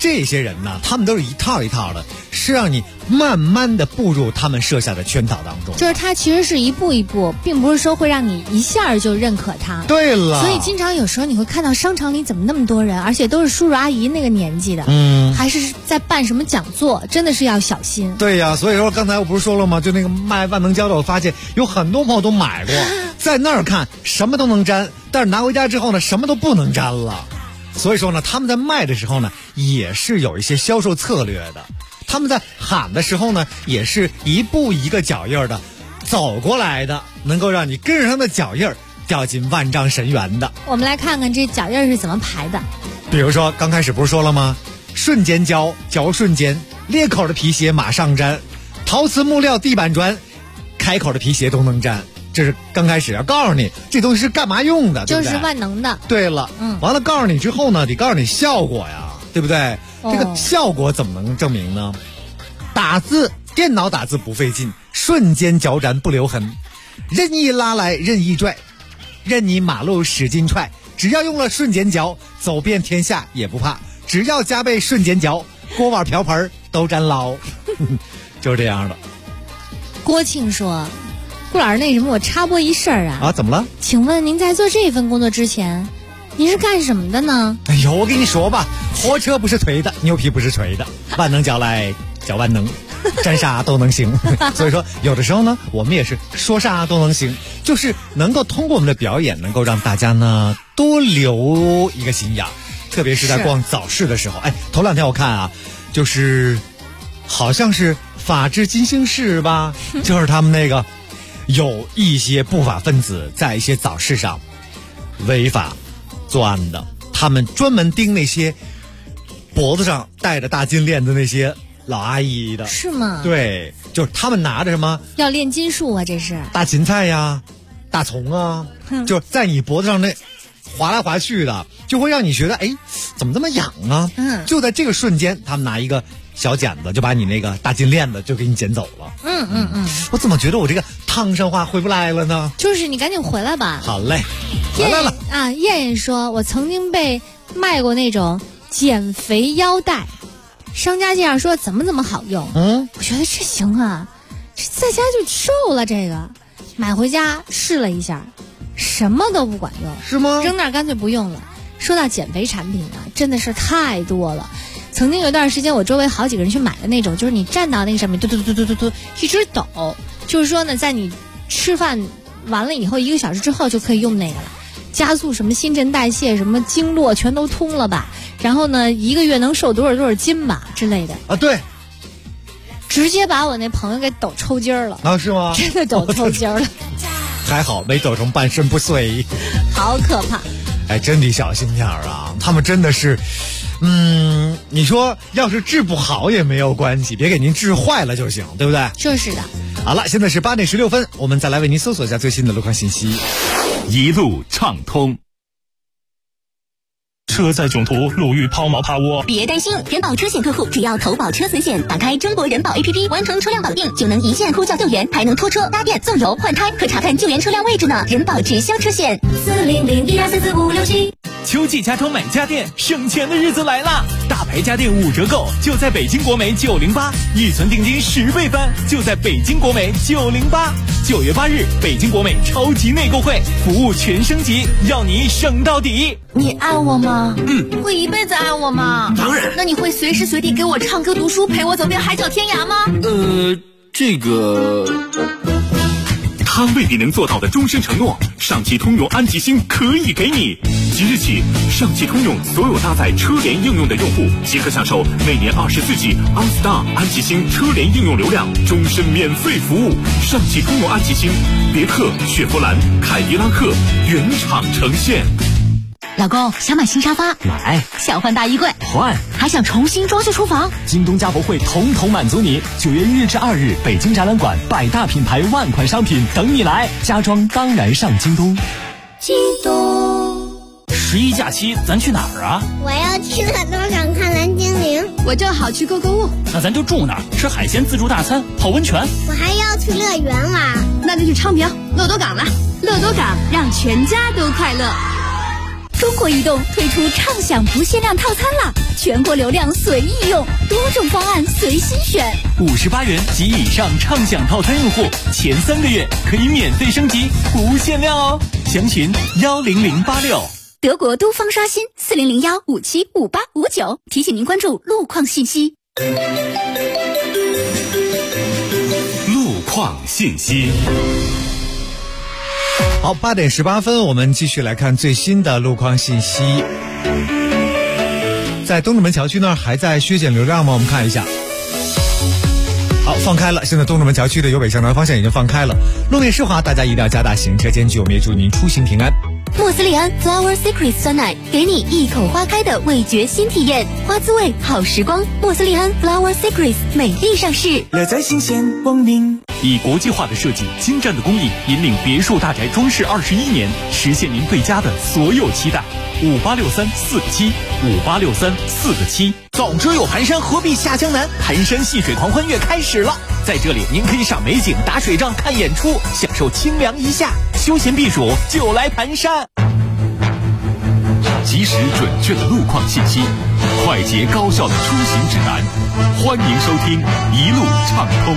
这些人呢，他们都是一套一套的，是让你慢慢的步入他们设下的圈套当中。 就是他其实是一步一步，并不是说会让你一下就认可他。 对了， 所以经常有时候你会看到商场里怎么那么多人，而且都是叔叔阿姨那个年纪的，还是在办什么讲座，真的是要小心。 对呀，所以说刚才我不是说了吗？就那个卖万能胶的，我发现有很多朋友都买过，在那儿看什么都能粘，但是拿回家之后呢，什么都不能粘了。所以说呢，他们在卖的时候呢，也是有一些销售策略的。他们在喊的时候呢，也是一步一个脚印的走过来的，能够让你跟上他的脚印掉进万丈深渊的。 我们来看看这脚印是怎么排的。 比如说刚开始不是说了吗？瞬间胶，胶瞬间，裂口的皮鞋马上粘，陶瓷木料地板砖，开口的皮鞋都能粘。这是刚开始要告诉你这东西是干嘛用的，对不对？ 就是万能的。 对了，完了告诉你之后呢，得告诉你效果呀，对不对？这个效果怎么能证明呢？打字，电脑打字不费劲，瞬间脚粘不留痕，任意拉来任意拽，任你马路使劲踹，只要用了瞬间胶，走遍天下也不怕。只要加倍瞬间胶，锅碗瓢盆都粘牢。就是这样的。 郭庆说，顾老师，那什么，我插播一事儿啊。 怎么了？ 请问您在做这份工作之前，您是干什么的呢？ 哎呦，我跟你说吧，火车不是推的，牛皮不是锤的，万能胶来叫万能，沾啥都能行。所以说有的时候呢，我们也是说啥都能行，就是能够通过我们的表演，能够让大家呢多留一个心眼，特别是在逛早市的时候。头两天我看啊，就是好像是法治进行式吧，就是他们那个有一些不法分子在一些早市上违法作案的，他们专门盯那些脖子上戴着大金链子那些老阿姨的。 是吗？ 对，就是他们拿着什么要炼金术啊，这是大芹菜呀、大葱啊，就是在你脖子上那划来划去的，就会让你觉得怎么这么痒啊？就在这个瞬间，他们拿一个小剪子就把你那个大金链子就给你剪走了。我怎么觉得我这个汤上话回不来了呢？ 就是你赶紧回来吧。 好嘞，回来了啊！燕燕说，我曾经被卖过那种减肥腰带，商家介绍说怎么好用。我觉得这行啊，这在家就瘦了。这个买回家试了一下，什么都不管用。 是吗？ 扔那儿干脆不用了。说到减肥产品啊，真的是太多了。曾经有一段时间，我周围好几个人去买的那种，就是你站到那个上面，嘟嘟嘟嘟嘟嘟，一直抖。就是说呢，在你吃饭完了以后，1个小时之后就可以用那个了，加速什么新陈代谢，什么经络全都通了吧。然后呢，1个月能瘦多少斤吧之类的啊。对， 直接把我那朋友给抖抽筋了啊。是吗？ 真的抖抽筋了。 还好没抖成半身不遂， 好可怕。 真得小心点啊，他们真的是你说要是治不好也没有关系，别给您治坏了就行，对不对？ 就是的。 好了，现在是8点16分，我们再来为您搜索一下最新的路况信息。 一路畅通。 车载囧途，路遇抛锚趴窝。 别担心，人保车险客户只要投保车损险，打开中国人保 APP， 完成车辆保定，就能一键呼叫救援，还能拖车、搭电、送油、换胎，可查看救援车辆位置呢。人保直销车险，40012444567。 秋季家装买家电，省钱的日子来啦！大牌家电5折购，就在北京国美908，预存定金10倍翻，就在北京国美908。9月8日，北京国美超级内购会，服务全升级，要你省到底。 你爱我吗？会一辈子爱我吗？ 当然。 那你会随时随地给我唱歌读书，陪我走遍海角天涯吗？ 这个他未必能做到的终身承诺，上汽通用安吉星可以给你。即日起，上汽通用所有搭载车联应用的用户即可享受每年24G OnStar 安吉星车联应用流量，终身免费服务。上汽通用安吉星，别克、雪佛兰、凯迪拉克原厂呈现。 老公，想买新沙发？ 买。 想换大衣柜？ 换。 还想重新装修厨房？ 京东家博会统统满足你。9月1日至2日，北京展览馆100大品牌万款商品等你来，家装当然上京东。 京东。 11假期咱去哪儿啊？ 我要去乐多场看蓝精灵。 我正好去购物。 那咱就住那儿，吃海鲜自助大餐，泡温泉。 我还要去乐园玩。 那就去昌平乐多港了。乐多港让全家都快乐。 中国移动推出畅享不限量套餐啦，全国流量随意用，多种方案随心选。 58元及以上畅享套餐用户，前3个月可以免费升级，不限量哦。详询10086。 德国都方刷新4001575859，提醒您关注路况信息。 路况信息。 好，8点18分，我们继续来看最新的路况信息。在东直门桥区那儿还在削减流量吗？我们看一下。好，放开了。现在东直门桥区的由北向南方向已经放开了，路面湿滑，大家一定要加大行车间距，我们也祝您出行平安。 莫斯利安 Flower Secret 酸奶，给你一口花开的味觉新体验，花滋味好时光。莫斯利安 Flower Secret 美丽上市， 乐在新鲜，光临。 以国际化的设计、精湛的工艺，引领别墅大宅装饰21年，实现您对家的所有期待。5863-4个7，5863-4个7。 早知有盘山，何必下江南？盘山戏水狂欢月开始了，在这里您可以赏美景、打水仗、看演出，享受清凉一夏，休闲避暑就来盘山。 及时准确的路况信息，快捷高效的出行指南，欢迎收听一路畅通。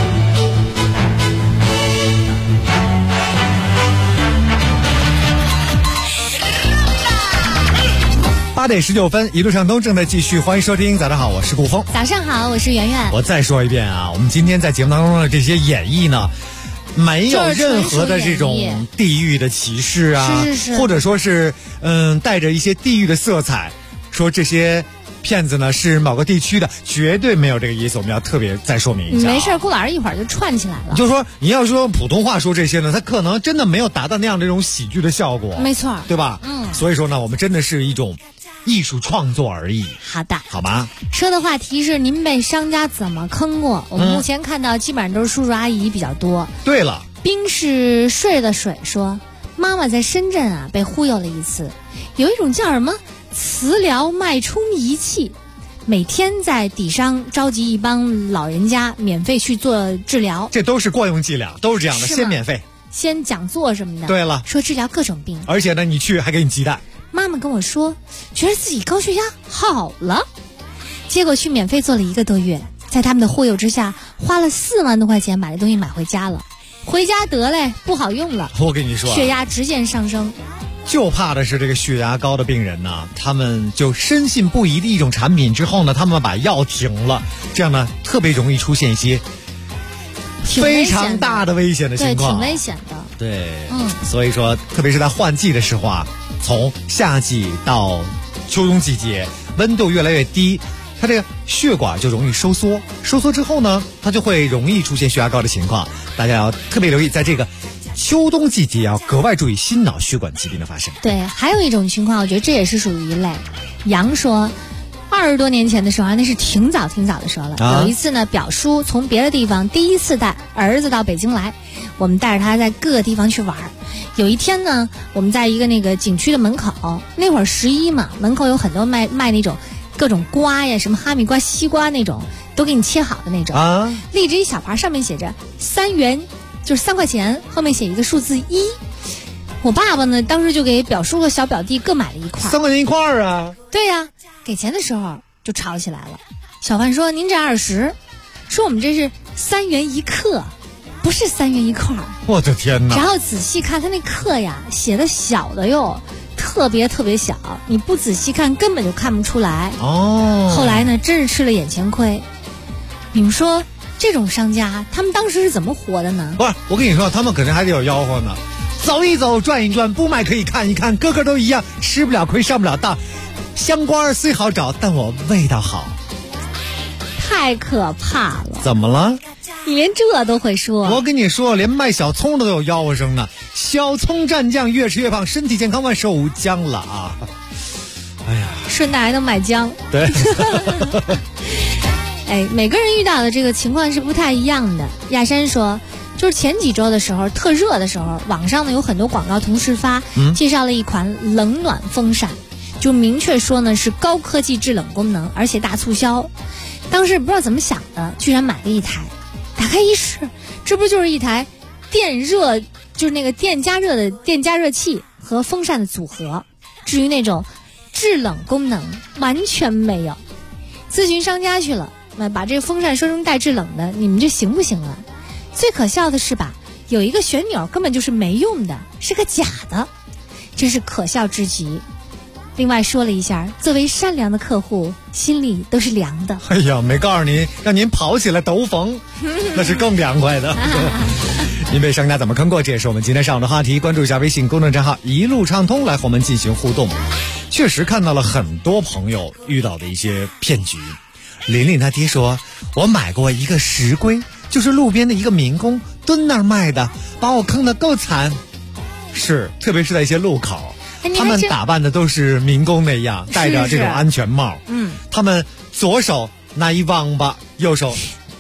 8点19分，一路畅通正在继续，欢迎收听。早上好，我是顾峰。 早上好，我是圆圆。 我再说一遍啊，我们今天在节目当中的这些演绎呢，没有任何的这种地域的歧视啊， 是或者说是带着一些地域的色彩，说这些骗子呢是某个地区的，绝对没有这个意思，我们要特别再说明一下。 没事，顾老师一会儿就串起来了。 就是说你要说普通话说这些呢，它可能真的没有达到那样的这种喜剧的效果， 没错， 对吧？所以说呢，我们真的是一种艺术创作而已。 好的， 好吧。 说的话题是您被商家怎么坑过？我们目前看到基本上都是叔叔阿姨比较多。 对了， 冰是睡的水说，妈妈在深圳啊被忽悠了一次，有一种叫什么磁疗脉冲仪器，每天在底商召集一帮老人家免费去做治疗。 这都是惯用伎俩，都是这样的，先免费， 先讲座什么的。 对了， 说治疗各种病， 而且呢，你去还给你鸡蛋。 妈妈跟我说，觉得自己高血压好了，结果去免费做了1个多月，在他们的忽悠之下，花了4万多块钱把这东西买回家了。回家得嘞，不好用了。 我跟你说， 血压直线上升。 就怕的是这个血压高的病人呢，他们就深信不疑的一种产品之后呢，他们把药停了，这样呢特别容易出现一些非常大的危险的情况。 对，挺危险的。 对，所以说，特别是在换季的时候啊，从夏季到秋冬季节，温度越来越低，它这个血管就容易收缩，收缩之后呢，它就会容易出现血压高的情况。大家要特别留意，在这个秋冬季节要格外注意心脑血管疾病的发生。 对，还有一种情况，我觉得这也是属于一类。杨说，20多年前的时候，那是挺早的时候了。有一次呢，表叔从别的地方第一次带儿子到北京来，我们带着他在各个地方去玩。有一天呢，我们在一个那个景区的门口，那会儿11嘛，门口有很多卖那种各种瓜呀，什么哈密瓜、西瓜那种，都给你切好的那种。立着一小牌，上面写着3元，就是3块钱，后面写一个数字1。我爸爸呢，当时就给表叔和小表弟各买了一块 ，3块钱一块啊。 对呀，给钱的时候就吵起来了。小贩说：“您这20，说我们这是3元1克，不是3元1块。” 我的天哪！ 然后仔细看他那克呀，写的小的哟，特别小，你不仔细看根本就看不出来。后来呢，真是吃了眼前亏。你们说这种商家，他们当时是怎么活的呢？ 不是，我跟你说，他们可能还得有吆喝呢。走一走，转一转，不买可以看一看，个个都一样，吃不了亏，上不了当。香瓜虽好找，但我味道好。 太可怕了！ 怎么了？ 你连这都会说？ 我跟你说，连卖小葱的都有吆喝声呢。小葱蘸酱，越吃越胖，身体健康万事无疆了啊！哎呀， 顺带还能买姜。 对。 哎，每个人遇到的这个情况是不太一样的。亚山说，就是前几周的时候，特热的时候，网上呢有很多广告同时发，介绍了一款冷暖风扇，就明确说呢是高科技制冷功能，而且大促销。当时不知道怎么想的，居然买了一台，打开一试，这不就是一台电热，就是那个电加热的电加热器和风扇的组合。 至于那种制冷功能完全没有。咨询商家去了，把这个风扇说成带制冷的，你们这行不行啊？最可笑的是吧，有一个旋钮根本就是没用的，是个假的，真是可笑至极。另外说了一下，作为善良的客户，心里都是凉的。 哎呀，没告诉您，让您跑起来兜风，那是更凉快的。您被商家怎么坑过？这也是我们今天上午的话题。关注一下微信公众账号一路畅通，来和我们进行互动。确实看到了很多朋友遇到的一些骗局。琳琳她爹说，我买过一个石龟，就是路边的一个民工蹲那儿卖的，把我坑得够惨。是，特别是在一些路口，他们打扮的都是民工那样，戴着这种安全帽。他们左手拿一王八，右手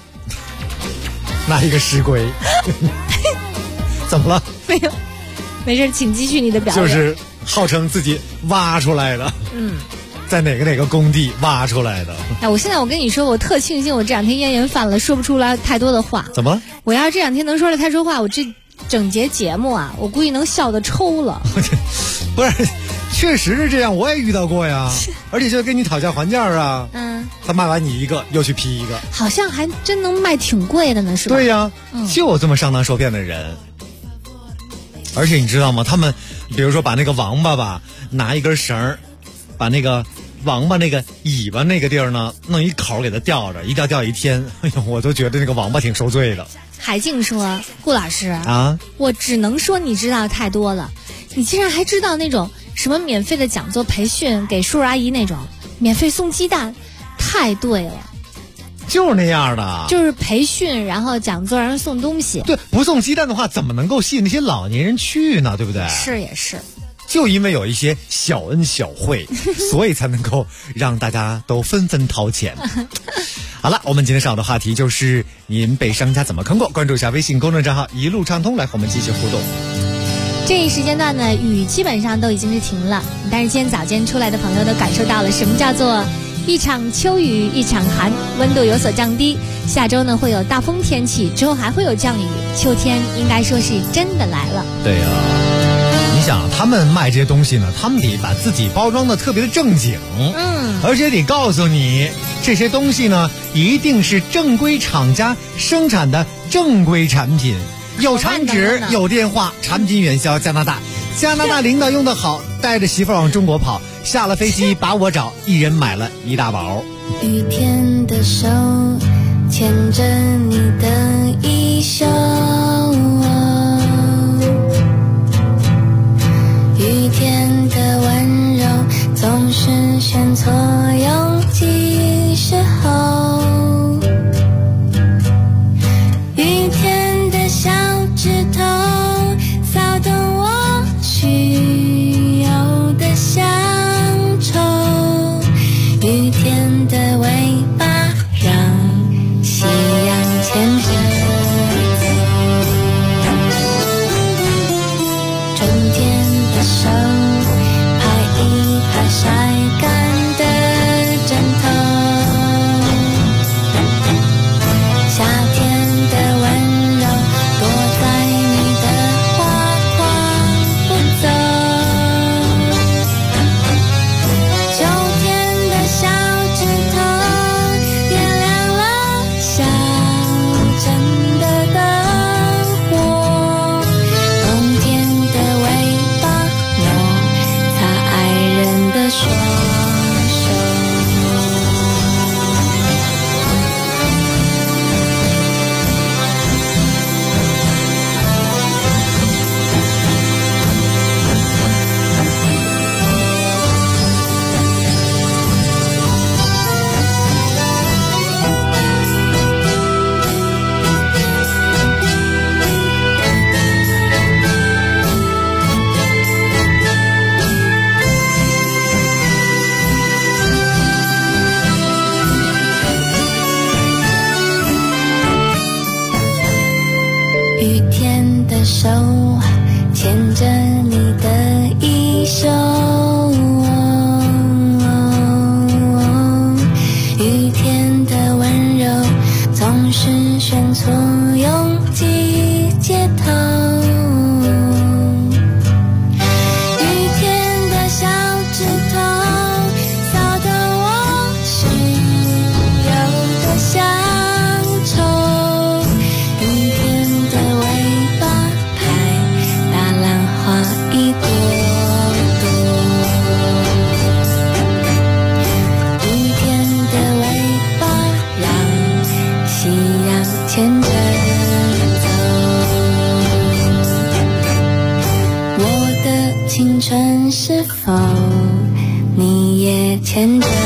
拿一个石龟。怎么了？ 没有，没事，请继续你的表演。 就是号称自己挖出来的。在哪个工地挖出来的。 我现在我跟你说，我特庆幸我这两天咽炎犯了，说不出来太多的话。 怎么了？ 我要是这两天能说了太多话，我这整节节目啊，我估计能笑得抽了。 不是，确实是这样，我也遇到过呀。而且就跟你讨价还价啊。他卖完你一个，又去批一个， 好像还真能卖挺贵的呢，是吧？ 对呀，就有这么上当受骗的人。而且你知道吗？他们比如说把那个王八吧，拿一根绳，把那个王八那个尾巴那个地儿呢，弄一口给它吊着，一吊一天。哎呦，我都觉得那个王八挺受罪的。 海静说，顾老师啊， 我只能说你知道太多了，你竟然还知道那种什么免费的讲座培训，给叔叔阿姨那种免费送鸡蛋，太对了。 就是那样的， 就是培训，然后讲座，然后送东西。 对，不送鸡蛋的话，怎么能够吸引那些老年人去呢？对不对？ 是也是。 就因为有一些小恩小惠，所以才能够让大家都纷纷掏钱。好了，我们今天上午的话题就是您被商家怎么坑过？关注一下微信公众账号一路畅通，来和我们继续互动。 这一时间段呢，雨基本上都已经是停了，但是今天早间出来的朋友都感受到了什么叫做一场秋雨一场寒，温度有所降低。下周呢会有大风天气，之后还会有降雨，秋天应该说是真的来了。 对呀，你想他们卖这些东西呢，他们得把自己包装的特别的正经，而且得告诉你这些东西呢一定是正规厂家生产的正规产品，有厂址有电话，产品远销加拿大。加拿大领导用得好，带着媳妇儿往中国跑，下了飞机把我找，一人买了一大包。 雨天的手牵着你的衣袖，雨天的温柔总是选错拥挤时候，雨天的小指头骚动我需要的乡愁，雨天的尾巴让夕阳牵着走，春天的手拍一拍晒干的枕头，夏天的温柔躲在你的花框不走，秋天的小指头点亮了小镇的灯火，冬天的尾巴摩擦爱人的双手。雨天的手牵着你的衣袖，雨天的温柔总是选错拥挤街头，雨天的小青春是否你也牵着走？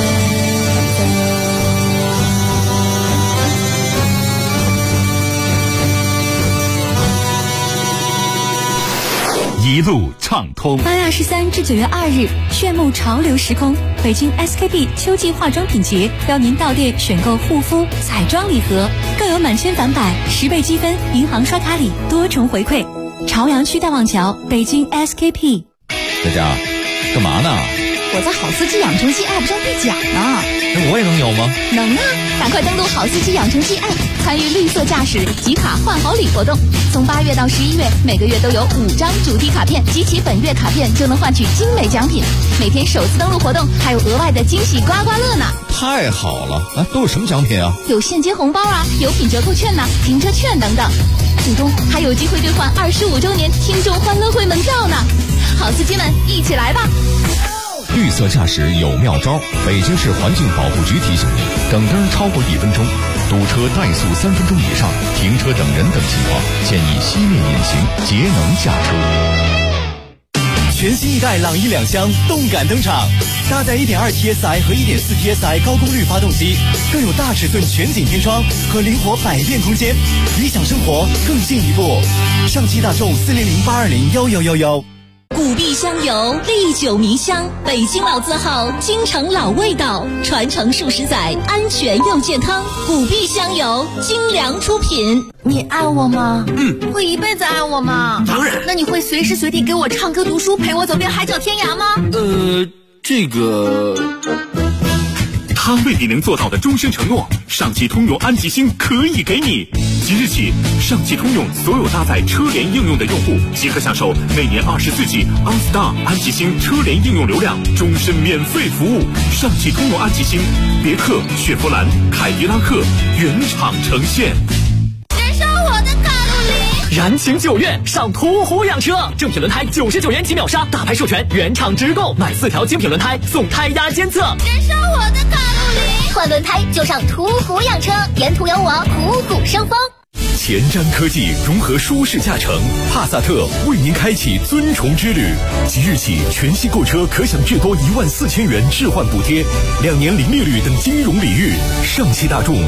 一路畅通。 8月23至9月2日，炫目潮流时空，北京 SKP 秋季化妆品节，邀您到店选购护肤、彩妆礼盒，更有满千返百、10倍积分、银行刷卡礼多重回馈。朝阳区大望桥，北京 SKP。 佳佳，干嘛呢？ 我在好司机养成记 App 上兑奖呢。 那我也能有吗？ 能啊！赶快登录好司机养成记 App， 参与绿色驾驶集卡换好礼活动。从8月到11月，每个月都有5张主题卡片，集齐本月卡片就能换取精美奖品。每天首次登录活动还有额外的惊喜刮刮乐呢！ 太好了！啊，都有什么奖品啊？ 有现金红包啊，有品折扣券呐、停车券等等。最终还有机会兑换25周年听众欢乐会门票呢！好司机们，一起来吧！ 绿色驾驶有妙招，北京市环境保护局提醒您：等灯超过1分钟，堵车怠速3分钟以上，停车等人等情况，建议熄灭引擎，节能驾车。 全新一代朗逸2厢动感登场，搭载 1.2 TSI 和 1.4 TSI 高功率发动机，更有大尺寸全景天窗和灵活百变空间，理想生活更进一步。上汽大众400-820-1111。 古碧香油，历久弥香，北京老字号，京城老味道，传承数十载，安全又健康。古碧香油，精良出品。 你爱我吗？会一辈子爱我吗？ 当然。 那你会随时随地给我唱歌读书，陪我走遍海角天涯吗？ 这个他未必能做到的终身承诺，上汽通用安吉星可以给你。即日起，上汽通用所有搭载车联应用的用户即可享受每年24G OnStar 安吉星车联应用流量终身免费服务。上汽通用安吉星，别克、雪佛兰、凯迪拉克原厂呈现。 燃烧我的卡路里！ 燃情9月上途虎养车，正品轮胎99元起秒杀，大牌授权原厂直购，买4条精品轮胎送胎压监测。 燃烧我的卡路里！ 换轮胎就上途虎养车，沿途有我虎虎生风。 前瞻科技融合舒适驾乘，帕萨特为您开启尊崇之旅。即日起，全系购车可享至多14000元置换补贴，2年零利率等金融礼遇。上汽大众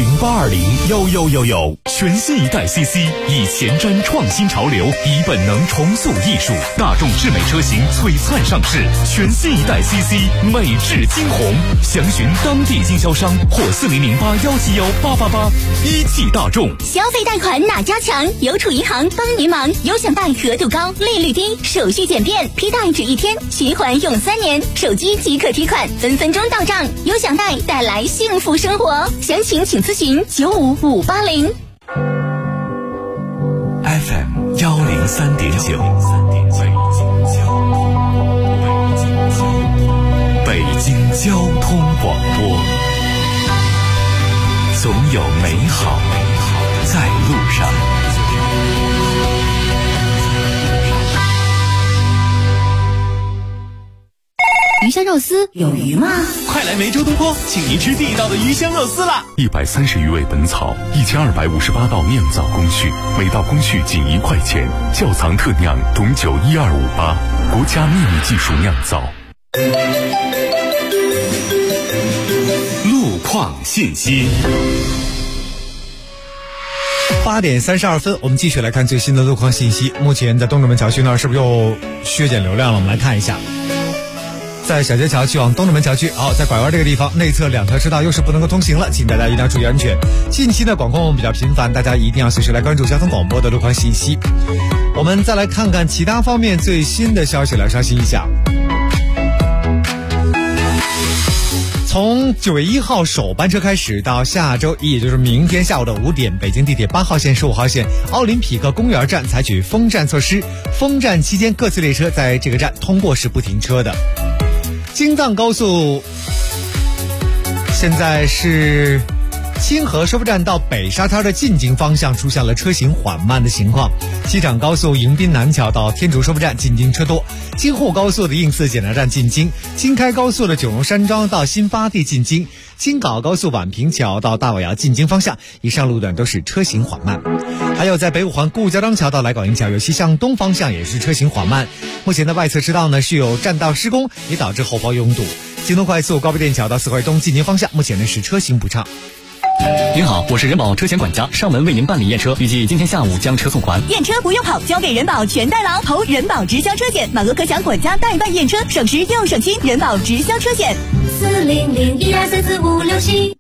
400-820-1111。全新一代 CC 以前瞻创新潮流，以本能重塑艺术。大众智美车型璀璨上市，全新一代 CC 美质惊鸿。详询当地经销商或400-8171888。一汽大众。 消费贷款哪家强？邮储银行帮您忙。优享贷额度高，利率低，手续简便，批贷只1天，循环用3年，手机即可提款，分分钟到账。优享贷带来幸福生活，详情请咨询95580。 FM 103.9，北京交通广播，总有美好在路上。 鱼香肉丝有鱼吗？ 快来梅州东坡，请您吃地道的鱼香肉丝啦 ！130余味本草，1258道酿造工序，每道工序仅1块钱，窖藏特酿，董酒12588，国家秘密技术酿造。 路况信息。 8点32分，我们继续来看最新的路况信息。目前在东直门桥区那儿是不是又削减流量了？我们来看一下。在小街桥去往东直门桥区，在拐弯这个地方，内侧2条车道又是不能够通行了，请大家一定要注意安全。近期的管控比较频繁，大家一定要随时来关注交通广播的路况信息。我们再来看看其他方面最新的消息，来刷新一下。从9月1号首班车开始，到下周一，也就是明天下午的5点，北京地铁8号线、15号线奥林匹克公园站采取封站措施，封站期间各次列车在这个站通过是不停车的。京藏高速现在是清河收费站到北沙滩的进京方向出现了车行缓慢的情况，机场高速迎宾南桥到天竺收费站进京车多，京沪高速的应四检查站进京，京开高速的九龙山庄到新发地进京， 京港澳高速宛平桥到大尾窑进京方向，以上路段都是车行缓慢。还有在北五环顾家庄桥到来广营桥由西向东方向也是车行缓慢。目前的外侧车道呢是有占道施工，也导致后方拥堵。京东快速高碑店桥到四惠东进京方向，目前呢是车行不畅。 您好，我是人保车险管家，上门为您办理验车，预计今天下午将车送还。 验车不用跑，交给人保全代劳，投人保直销车险，满额可享管家代办验车，省时又省心。人保直销车险 40012344567。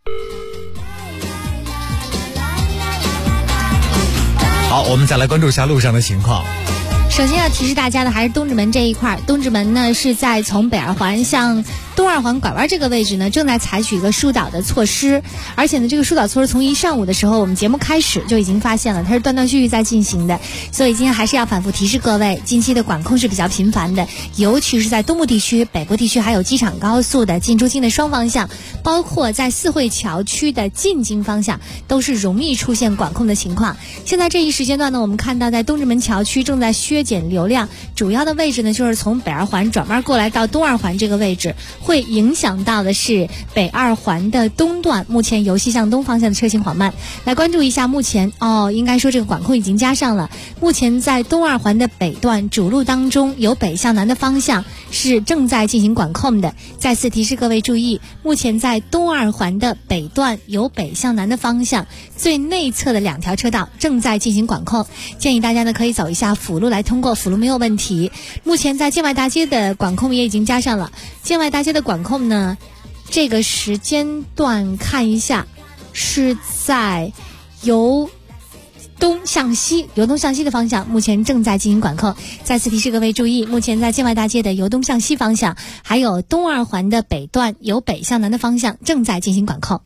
好，我们再来关注一下路上的情况。 首先要提示大家的还是东直门这一块，东直门呢是在从北二环向东二环拐弯这个位置呢，正在采取一个疏导的措施，而且呢，这个疏导措施从一上午的时候，我们节目开始就已经发现了，它是断断续续在进行的，所以今天还是要反复提示各位，近期的管控是比较频繁的，尤其是在东部地区、北部地区，还有机场高速的进出京的双方向，包括在四惠桥区的进京方向，都是容易出现管控的情况。现在这一时间段呢，我们看到在东直门桥区正在削减流量，主要的位置呢就是从北二环转弯过来到东二环这个位置，会影响到的是北二环的东段，目前由西向东方向的车行缓慢。来关注一下，目前应该说这个管控已经加上了。目前在东二环的北段主路当中，由北向南的方向是正在进行管控的。再次提示各位注意，目前在东二环的北段由北向南的方向，最内侧的2条车道正在进行管控，建议大家呢可以走一下辅路来通过，辅路没有问题。目前在建外大街的管控也已经加上了，建外大街的管控呢，这个时间段看一下，是在由东向西的方向，目前正在进行管控。再次提示各位注意，目前在建外大街的由东向西方向，还有东二环的北段由北向南的方向正在进行管控。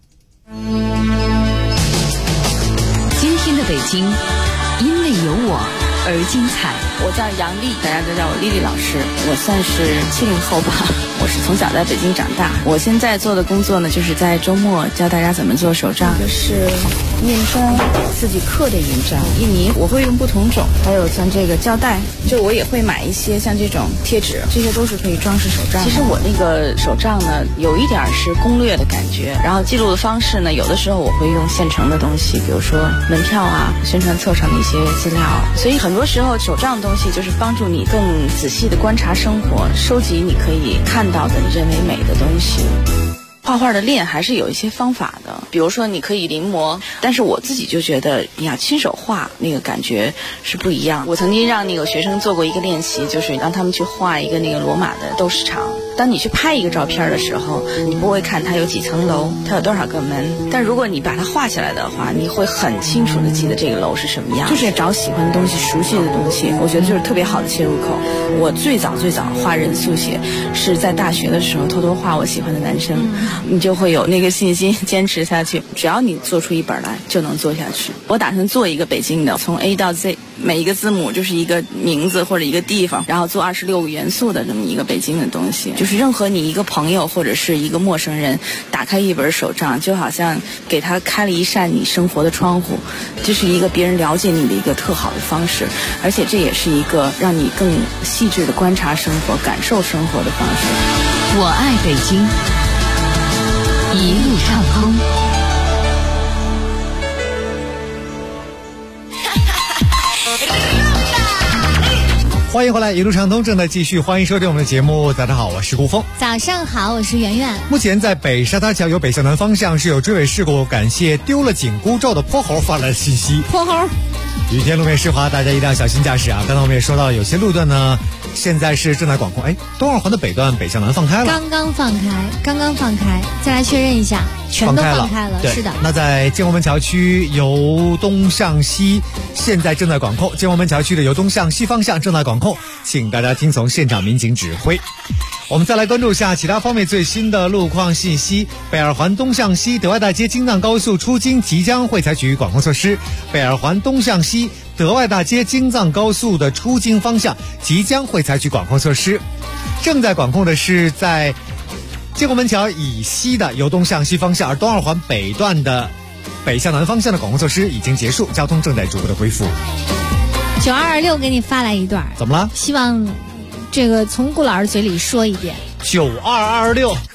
今天的北京，因为有我而精彩。 我叫杨丽，大家都叫我丽丽老师。我算是70后吧，我是从小在北京长大。我现在做的工作呢，就是在周末教大家怎么做手账。这是印章，自己刻的印章，印泥我会用不同种，还有像这个胶带，就我也会买一些像这种贴纸，这些都是可以装饰手账。其实我那个手账呢，有一点是攻略的感觉，然后记录的方式呢，有的时候我会用现成的东西，比如说门票啊、宣传册上的一些资料。所以很多时候手账的东西就是帮助你更仔细的观察生活，收集你可以看到的你认为美的东西。画画的练还是有一些方法的，比如说你可以临摹，但是我自己就觉得你要亲手画那个感觉是不一样。我曾经让那个学生做过一个练习，就是让他们去画一个那个罗马的斗士场。当你去拍一个照片的时候，你不会看它有几层楼，它有多少个门，但如果你把它画起来的话，你会很清楚的记得这个楼是什么样。就是找喜欢的东西、熟悉的东西，我觉得就是特别好的切入口。我最早画人速写是在大学的时候偷偷画我喜欢的男生，你就会有那个信心坚持下去。只要你做出一本来，就能做下去。我打算做一个北京的，从 A 到 Z， 每一个字母就是一个名字或者一个地方，然后做26个元素的这么一个北京的东西。就是任何你一个朋友或者是一个陌生人打开一本手账，就好像给他开了一扇你生活的窗户，这是一个别人了解你的一个特好的方式，而且这也是一个让你更细致的观察生活、感受生活的方式。 我爱北京，一路畅通。 欢迎回来，一路畅通正在继续，欢迎收听我们的节目。早上好，我是顾峰。 早上好，我是圆圆。 目前在北沙滩桥由北向南方向是有追尾事故，感谢丢了紧箍咒的泼猴发来的信息。 泼猴， 雨天路面湿滑，大家一定要小心驾驶啊！刚才我们也说到，有些路段呢，现在是正在管控。东二环的北段北向南放开了， 刚刚放开，再来确认一下，全都放开了。是的。 那在建国门桥区由东向西，现在正在管控。建国门桥区的由东向西方向正在管控，请大家听从现场民警指挥。我们再来关注一下其他方面最新的路况信息。北二环东向西德外大街京藏高速出京即将会采取管控措施。北二环东向西德外大街京藏高速的出京方向即将会采取管控措施。正在管控的是在建国门桥以西的由东向西方向，而东二环北段的北向南方向的管控措施已经结束，交通正在逐步的恢复。 9226给你发来一段， 怎么了？ 希望这个从顾老师嘴里说一遍。 9226。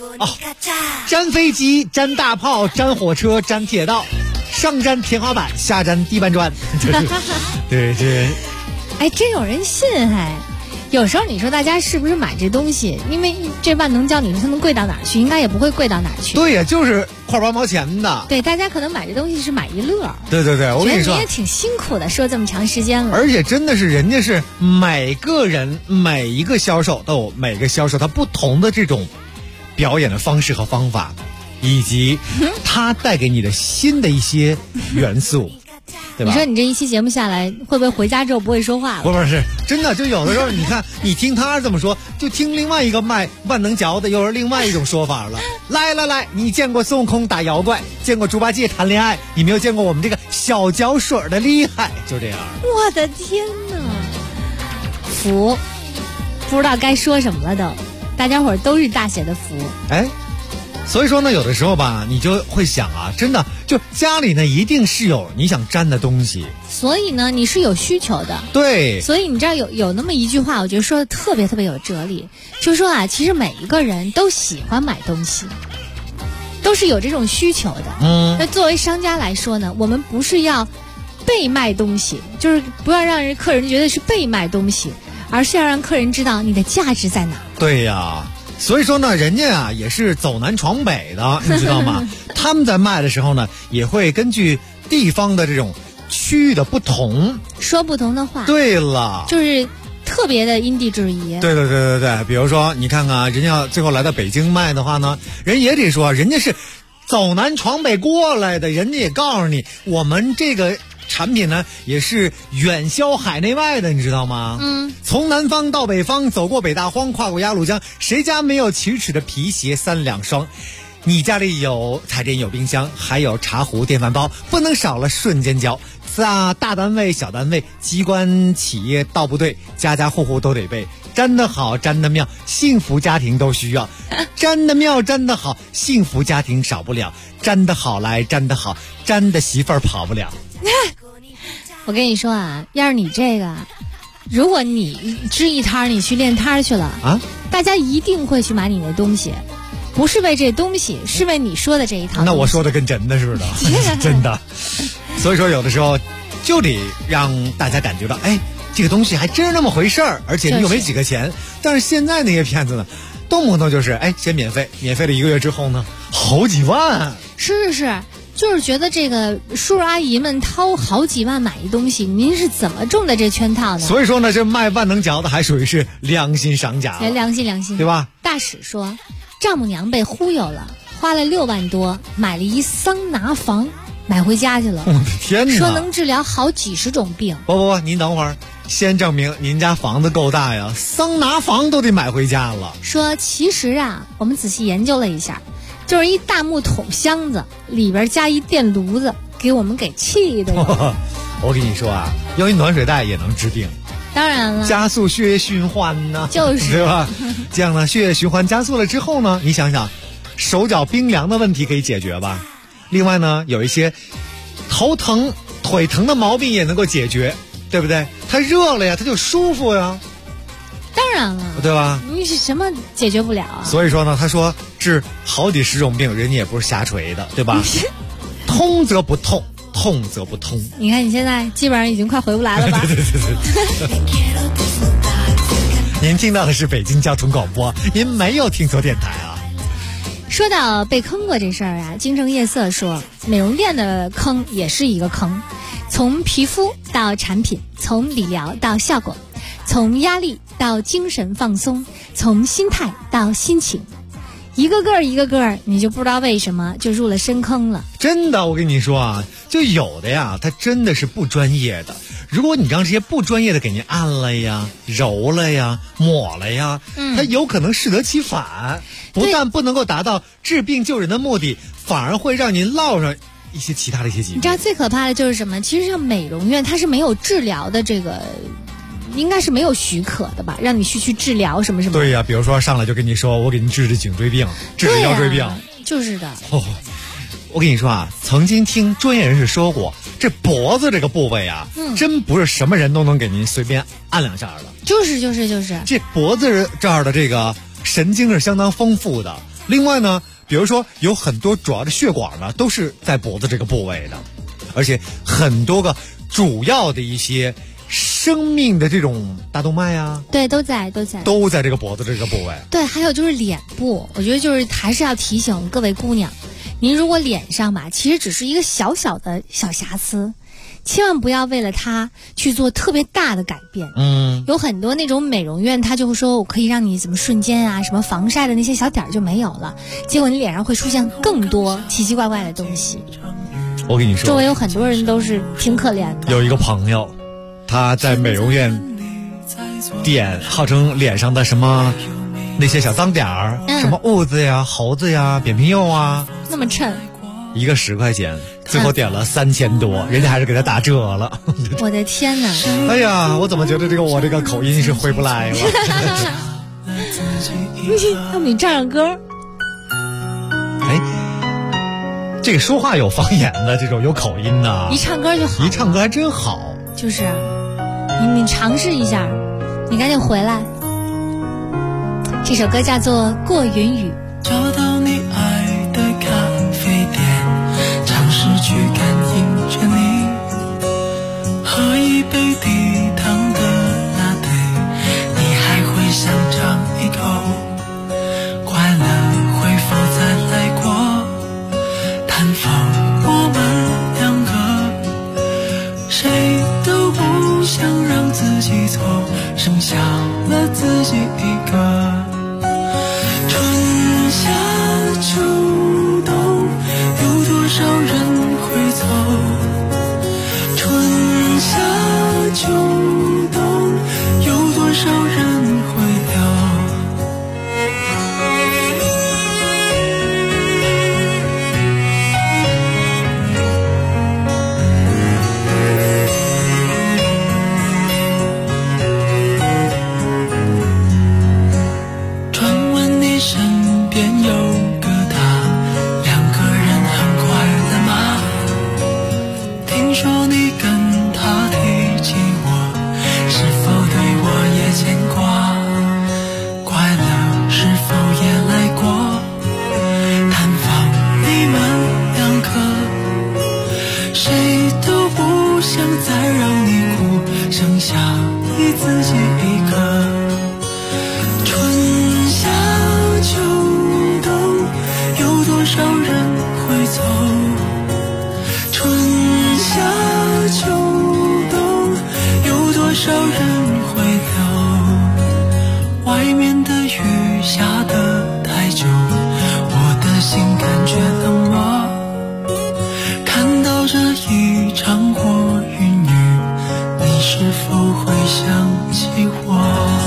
哦，粘飞机、粘大炮、粘火车、粘铁道，上粘天花板，下粘地板砖。对这， 哎，真有人信还。有时候你说大家是不是买这东西？因为这万能胶，你说它能贵到哪儿去？应该也不会贵到哪儿去。 对呀，就是块8毛钱的。 对，大家可能买这东西是买一乐。 对对对，我跟你说， 你也挺辛苦的，说这么长时间了。 而且真的是，人家是每个人每一个销售都有每个销售他不同的这种表演的方式和方法，以及他带给你的新的一些元素。对吧？ 你说你这一期节目下来，会不会回家之后不会说话了？ 不是，真的，就有的时候，你看，你听他这么说，就听另外一个卖万能胶的，又是另外一种说法了。来，你见过孙悟空打妖怪，见过猪八戒谈恋爱，你没有见过我们这个小胶水的厉害，就这样。 我的天哪，服，不知道该说什么了都，大家伙儿都是大写的服。 哎。所以说呢，有的时候吧，你就会想啊，真的，就家里呢一定是有你想粘的东西， 所以呢，你是有需求的。 对。 所以你知道有那么一句话，我觉得说的特别特别有哲理，就是说啊，其实每一个人都喜欢买东西，都是有这种需求的。那作为商家来说呢，我们不是要被卖东西，就是不要让客人觉得是被卖东西，而是要让客人知道你的价值在哪。 对呀。所以说呢，人家啊也是走南闯北的，你知道吗？他们在卖的时候呢，也会根据地方的这种区域的不同， 说不同的话。 对了， 就是特别的因地制宜。 对，比如说你看看，人家最后来到北京卖的话呢，人也得说，人家是走南闯北过来的，人家也告诉你，我们这个产品呢也是远销海内外的，你知道吗？从南方到北方，走过北大荒，跨过鸭绿江，谁家没有奇耻的皮鞋3两双？你家里有彩电，有冰箱，还有茶壶、电饭煲，不能少了瞬间胶。大单位、小单位、机关、企业到部队，家家户户都得备。粘得好，粘得妙，幸福家庭都需要。粘得妙，粘得好，幸福家庭少不了。粘得好来，粘得好，粘的媳妇儿跑不了。 我跟你说啊，要是你这个，如果你支一摊，你去练摊去了啊，大家一定会去买你的东西，不是为这东西，是为你说的这一套。 那我说的跟真的似的，真的。所以说，有的时候就得让大家感觉到，哎，这个东西还真是那么回事儿，而且你又没几个钱。但是现在那些骗子呢，动不动就是先免费了1个月之后呢，好几万。 是。就是觉得这个叔叔阿姨们掏好几万买一东西，您是怎么中的这圈套呢？ 所以说呢，这卖万能胶的还属于是良心商家了。 良心， 对吧？ 大使说，丈母娘被忽悠了，花了6万多买了一桑拿房，买回家去了。 我的天哪！ 说能治疗好几10种病。 不，您等会儿，先证明您家房子够大呀，桑拿房都得买回家了。 说其实啊，我们仔细研究了一下。就是一大木桶箱子，里边加一电炉子，给我们给气的。 我跟你说啊，用一暖水袋也能治病。 当然了， 加速血液循环呢， 就是对吧？这样呢，血液循环加速了之后呢，你想想，手脚冰凉的问题可以解决吧？另外呢，有一些头疼、腿疼的毛病也能够解决，对不对？它热了呀，它就舒服呀。 当然了， 对吧？ 你是什么解决不了啊？ 所以说呢，他说治好几10种病，人家也不是瞎锤的，对吧？通则不痛，痛则不通。 你看你现在基本上已经快回不来了吧？ 对。您听到的是北京交通广播，您没有听错电台啊。 说到被坑过这事儿啊，京城夜色说，美容店的坑也是一个坑，从皮肤到产品，从理疗到效果，从压力到精神放松，从心态到心情，一个个你就不知道为什么就入了深坑了。 真的，我跟你说啊，就有的呀，他真的是不专业的。如果你让这些不专业的给您按了呀、揉了呀、抹了呀，它有可能适得其反，不但不能够达到治病救人的目的，反而会让您落上一些其他的一些疾病。 你知道最可怕的就是什么？其实像美容院，它是没有治疗的这个。应该是没有许可的吧，让你去治疗什么。 对呀，比如说上来就跟你说，我给您治颈椎病，治腰椎病， 就是的。 我跟你说啊，曾经听专业人士说过，这脖子这个部位啊，真不是什么人都能给您随便按2下的。 就是。 这脖子这儿的这个神经是相当丰富的， 另外呢，比如说有很多主要的血管呢，都是在脖子这个部位的，而且很多个主要的一些生命的这种大动脉啊， 对，都在这个脖子这个部位。 对，还有就是脸部，我觉得就是还是要提醒各位姑娘，您如果脸上吧，其实只是一个小小的小瑕疵，千万不要为了它去做特别大的改变。有很多那种美容院，它就会说我可以让你怎么瞬间啊，什么防晒的那些小点就没有了，结果你脸上会出现更多奇奇怪怪的东西。 我跟你说， 周围有很多人都是挺可怜的。 有一个朋友，他在美容院点号称脸上的什么那些小脏点儿，什么痦子呀、猴子呀、扁平疣啊， 那么称一个10块钱，最后点了3000多，人家还是给他打折了。 我的天哪！ 哎呀，我怎么觉得我这个口音是回不来了？ 要不你唱唱歌？ 哎，这个说话有方言的这种有口音的， 一唱歌就好， 一唱歌还真好。 就是你尝试一下，你赶紧回来。这首歌叫做《过云雨》。 找到你爱的咖啡店，尝试去感应着你，喝一杯低糖的拿铁，你还会想尝一口，快乐会否再来过？探访我们两个，谁都不想让自己错，剩下了自己一个。春夏秋冬，有多少人会走？春夏秋冬，有多少人会留？传闻你身边有个他，两个人很快乐吗？听说你跟他提起我，是否对我也牵挂？快乐是否也来过？探访你们两个，谁都不想再让你哭，剩下你自己一个。春夏秋冬，有多少人会走？春夏秋冬，有多少人会留？外面的雨下得太久，我的心感觉冷漠。看到这一场过云雨，你是否会想起我？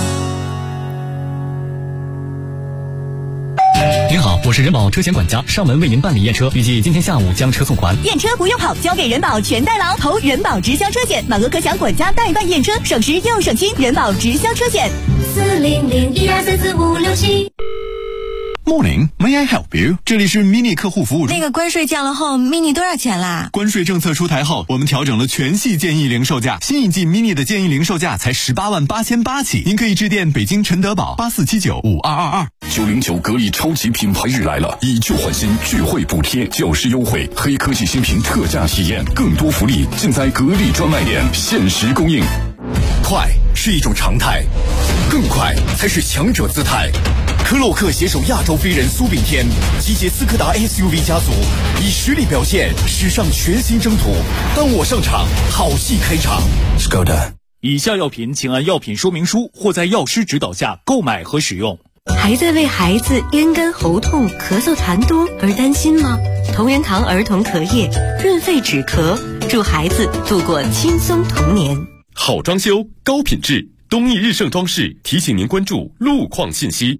您好，我是人保车险管家，上门为您办理验车，预计今天下午将车送还。 验车不用跑，交给人保全代劳，投人保直销车险，满额可享管家代办验车，省时又省心。人保直销车险，40012344567。 Morning, may I help you？ 这里是 Mini 客户服务中。 那个关税降了后 ，Mini 多少钱啦？ 关税政策出台后，我们调整了全系建议零售价，新一季 Mini 的建议零售价才188800起。您可以致电北京陈德宝84795222。 909格力超级品牌日来了，以旧换新聚会补贴，教师优惠，黑科技新品特价体验，更多福利尽在格力专卖店，限时供应。 快是一种常态，更快才是强者姿态。科洛克携手亚洲飞人苏炳添，集结斯柯达 SUV 家族，以实力表现史上全新征途。当我上场，好戏开场。Skoda。 以下药品请按药品说明书或在药师指导下购买和使用。 还在为孩子咽干喉痛、咳嗽痰多而担心吗？同仁堂儿童咳液润肺止咳，助孩子度过轻松童年。 好装修，高品质。东义日盛装饰提醒您关注路况信息。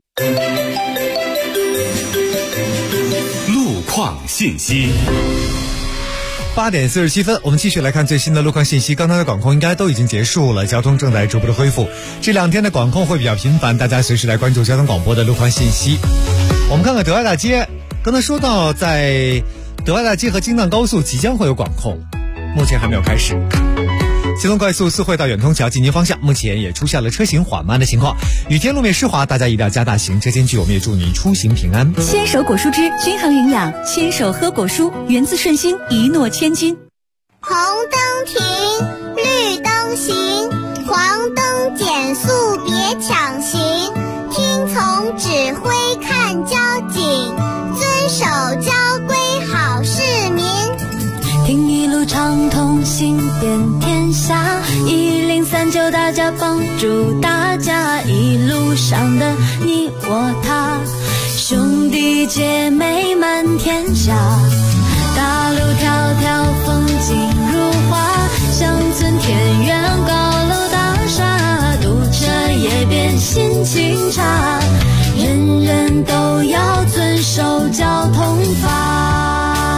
路况信息。 8点47分，我们继续来看最新的路况信息。刚才的管控应该都已经结束了，交通正在逐步的恢复。这2天的管控会比较频繁，大家随时来关注交通广播的路况信息。我们看看德爱大街，刚才说到在德爱大街和京藏高速即将会有管控，目前还没有开始。 吉隆快速四惠到远通桥进京方向，目前也出现了车行缓慢的情况。雨天路面湿滑，大家一定要加大行车间距。我们也祝您出行平安。 牵手果蔬汁均衡营养，牵手喝果蔬，源自顺心，一诺千金。 红灯停，绿灯行，黄灯减速别抢行，听从指挥看交警，遵守交规好市民。 听一路畅通，行遍天下，1039大家帮助大家，一路上的你我他，兄弟姐妹满天下，大路迢迢风景如画，乡村田园高楼大厦，堵车也别心情差，人人都要遵守交通法。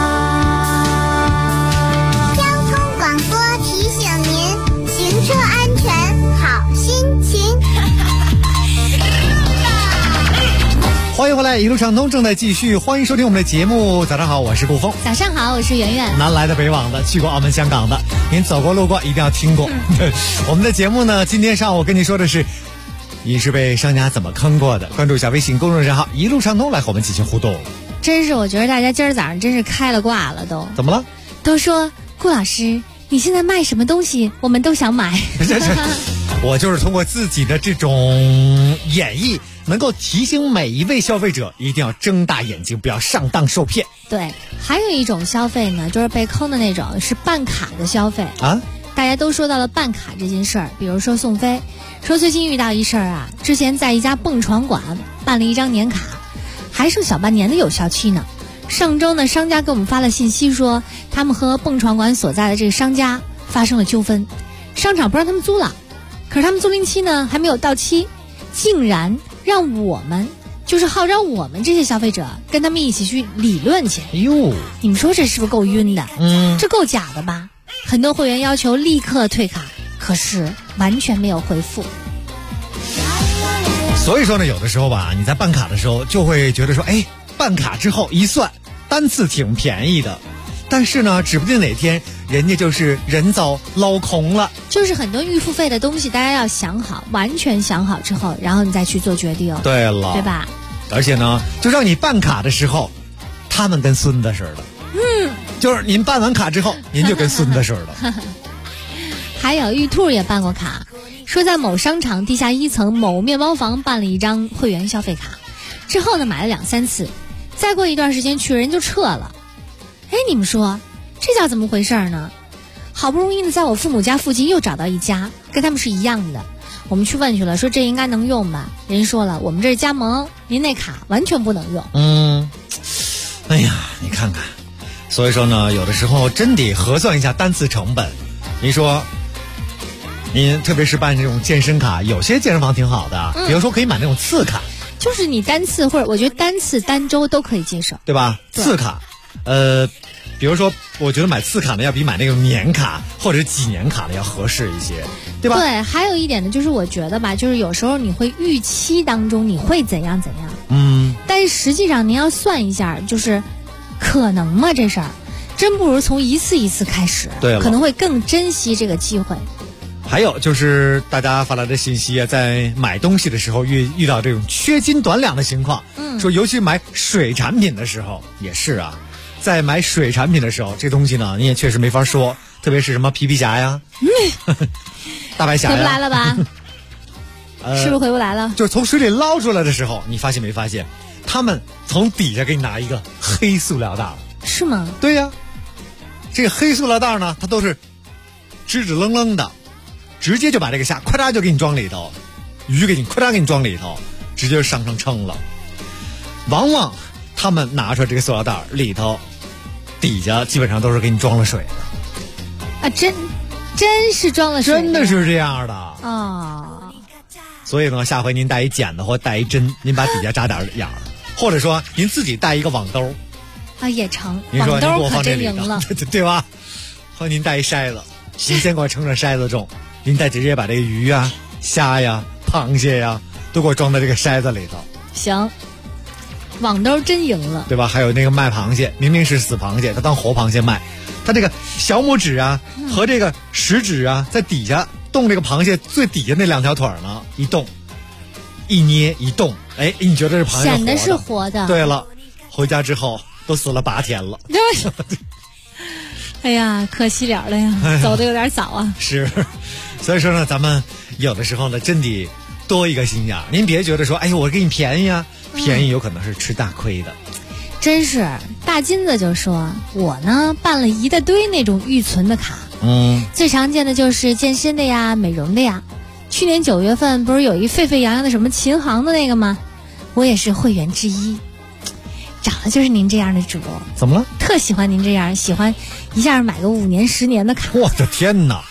车安全好心情。 欢迎回来，一路畅通正在继续，欢迎收听我们的节目。早上好，我是顾峰。 早上好，我是圆圆。 南来的北往的，去过澳门香港的，您走过路过一定要听过。我们的节目呢，今天上午跟你说的是你是被商家怎么坑过的，关注一下微信公众账号一路畅通来和我们进行互动。 真是我觉得大家今儿早上真是开了挂了都。 怎么了？ 都说顾老师你现在卖什么东西我们都想买。 我就是通过自己的这种演绎，能够提醒每一位消费者一定要睁大眼睛，不要上当受骗。 对，还有一种消费呢，就是被坑的那种，是办卡的消费啊。 大家都说到了办卡这件事儿，比如说宋飞说最近遇到一事儿啊，之前在一家蹦床馆办了一张年卡，还剩小半年的有效期呢。上周呢，商家给我们发了信息说，他们和蹦床馆所在的这个商家发生了纠纷，商场不让他们租了，可是他们租赁期呢还没有到期，竟然让我们就是号召我们这些消费者跟他们一起去理论去。 哎呦， 你们说这是不是够晕的？这够假的吧？很多会员要求立刻退卡，可是完全没有回复。 所以说呢，有的时候吧，你在办卡的时候就会觉得说，哎，办卡之后一算单次挺便宜的，但是呢指不定哪天人家就是人走捞空了。 就是很多预付费的东西大家要想好，完全想好之后，然后你再去做决定。 对了， 对吧？ 而且呢，就让你办卡的时候他们跟孙子似的。就是您办完卡之后您就跟孙子似的。 还有玉兔也办过卡，说在某商场地下1层某面包房办了一张会员消费卡，之后呢买了2-3次，再过一段时间去人就撤了。哎，你们说这叫怎么回事呢？好不容易呢在我父母家附近又找到一家跟他们是一样的，我们去问去了，说这应该能用吧，人说了我们这是加盟，您那卡完全不能用。 哎呀，你看看，所以说呢，有的时候真得核算一下单次成本。您说您特别是办这种健身卡，有些健身房挺好的，比如说可以买那种次卡， 就是你单次或者我觉得单次单周都可以接受， 对吧？对，次卡比如说我觉得买次卡呢要比买那种年卡或者几年卡的要合适一些，对吧？ 对，还有一点呢，就是我觉得吧，就是有时候你会预期当中你会怎样怎样，但是实际上您要算一下，就是可能吗这事儿，真不如从一次一次开始，对，可能会更珍惜这个机会。 还有就是大家发来的信息啊，在买东西的时候遇到这种缺斤短两的情况，说尤其买水产品的时候也是啊，在买水产品的时候，这东西呢你也确实没法说，特别是什么皮皮虾呀、大白虾呀， 回不来了吧？是不是回不来了？ 就是从水里捞出来的时候，你发现没发现，他们从底下给你拿一个黑塑料袋？ 是吗？ 对呀，这个黑塑料袋呢，它都是直愣愣的。直接就把这个虾咵嚓就给你装里头，鱼给你咵嚓给你装里头，直接上称了。往往他们拿出来这个塑料袋里头，底下基本上都是给你装了水的。 啊，真是装了水的， 真的是这样的啊。 所以呢，下回您带一剪子或带一针，您把底下扎点眼儿，或者说您自己带一个网兜啊也成。 您说网兜可您给我放这里真赢了， 对吧？或您带一筛子，您先给我称称筛子重。您再直接把这个鱼啊、虾呀、螃蟹呀都给我装在这个筛子里头。 行，网兜真赢了， 对吧？还有那个卖螃蟹，明明是死螃蟹，他当活螃蟹卖， 它这个小拇指啊和这个食指啊在底下动这个螃蟹最底下那2条腿呢，一动一捏一动，哎，你觉得这螃蟹显得是活的。 对了，回家之后都死了8天了。 哎呀，可惜了呀，走的有点早啊。 是，所以说呢，咱们有的时候呢，真得多一个心眼。您别觉得说，哎呦，我给你便宜啊，便宜有可能是吃大亏的。 真是，大金子就说，我呢办了一大堆那种预存的卡，最常见的就是健身的呀、美容的呀。去年9月份不是有一沸沸扬扬的什么琴行的那个吗？我也是会员之一。找的就是您这样的主， 怎么了？ 特喜欢您这样，喜欢一下买个5年10年的卡。 我的天哪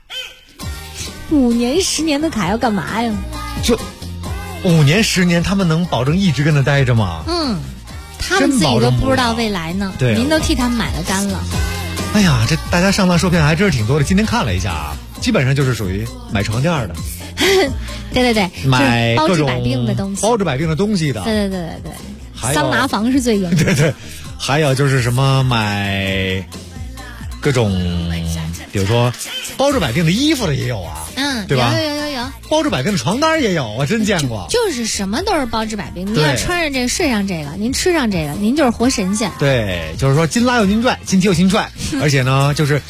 ！5年10年的卡要干嘛呀？ 就5年10年，他们能保证一直跟他待着吗？ 他们自己都不知道未来呢。 对， 您都替他们买了单了。 哎呀，这大家上当受骗还真是挺多的。今天看了一下啊，基本上就是属于买床垫的。 对， 买包治百病的东西， 包治百病的东西的。 对。桑拿房是最严重的。 对，还有就是什么买各种，比如说包治百病的衣服的也有啊，对吧？ 有包治百病的床单也有，我真见过。 就是什么都是包治百病，您要穿上这个，睡上这个，您吃上这个，您就是活神仙。 对，就是说筋拉又筋拽，筋提又筋踹，而且呢，就是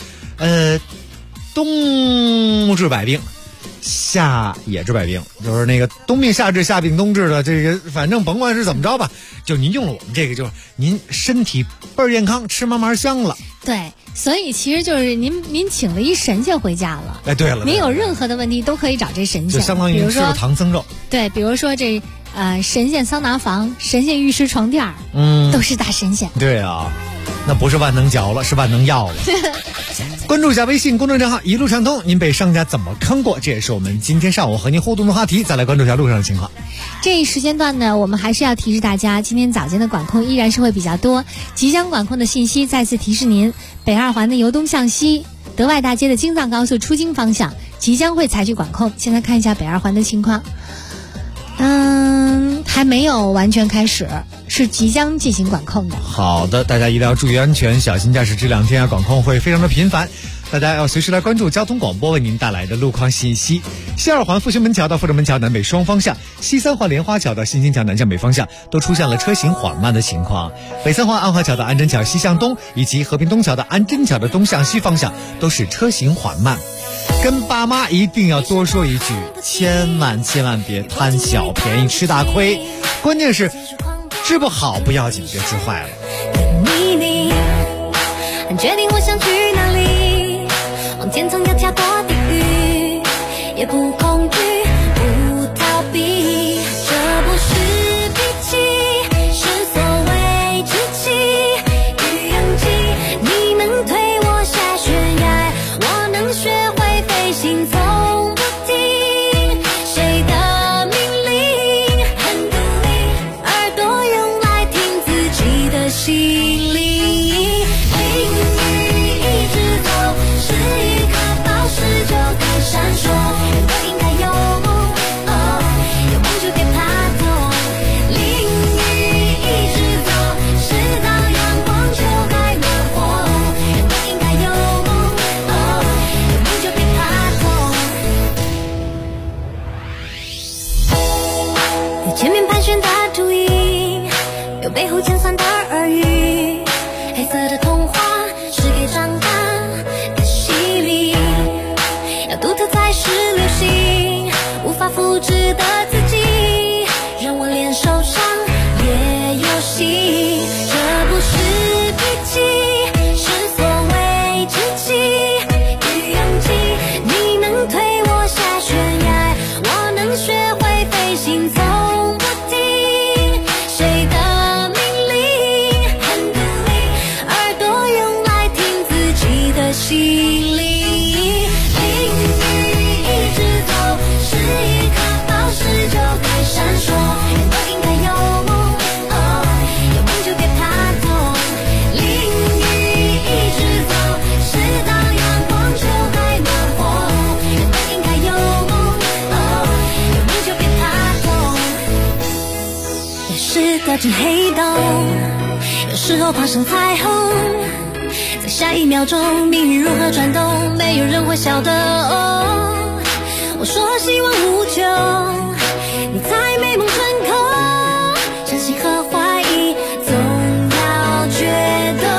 冬治百病。夏也治百病，就是那个冬病夏治，夏病冬治的这个，反正甭管是怎么着吧，就您用了我们这个，就是您身体倍儿健康，吃嘛嘛香了。 对，所以其实就是您请了一神仙回家了。 哎，对了， 您有任何的问题都可以找这神仙， 就相当于吃了唐僧肉。 对，比如说这神仙桑拿房、神仙玉石床垫，都是大神仙。 对啊，那不是万能脚了，是万能药了。关注一下微信公众账号一路畅通，您被商家怎么坑过？这也是我们今天上午和您互动的话题。再来关注一下路上的情况。 这一时间段呢，我们还是要提示大家，今天早间的管控依然是会比较多。即将管控的信息再次提示您，北2环的由东向西，德外大街的京藏高速出京方向即将会采取管控。现在看一下北2环的情况，还没有完全开始，是即将进行管控的。 好的，大家一定要注意安全，小心驾驶。这2天管控会非常的频繁，大家要随时来关注交通广播为您带来的路况信息。西2环复兴门桥到阜成门桥南北双方向，西3环莲花桥到新兴桥南向北方向都出现了车行缓慢的情况。北3环安华桥到安贞桥西向东，以及和平东桥到安贞桥的东向西方向都是车行缓慢。跟爸妈一定要多说一句，千万别贪小便宜吃大亏，关键是治不好不要紧，别治坏了。 决定我想去哪里，往天堂要跳过地狱，也不恐惧，不逃避，这不是脾气，是所谓志气与勇气。你们推我下悬崖，我能学会飞行，从不听谁的命令，很独立，耳朵用来听自己的心里。闪烁，人都应该有梦，有梦就别怕痛。淋雨一直走，直到阳光就该暖和。人都应该有梦，有梦就别怕痛。有前面盘旋的秃鹰，有背后尖酸的耳语，黑色的童话是给长大的洗礼。要独特才是流行，无法复制的自己，让我连受伤也有戏。这不是脾气，是所谓志气与勇气。你能推我下悬崖，我能学会飞行，从不听谁的命令，很独立，耳朵用来听自己的心里。闪烁，人都应该有梦，有梦就别怕痛。淋雨一直走，直到阳光就该暖和。人都应该有梦，有梦就别怕痛。有时掉进黑洞，有时候爬上彩虹，在下一秒钟命运如何转动，没有人会晓得。哦，我说希望无穷，你在美梦成空，相信和怀疑总要决斗。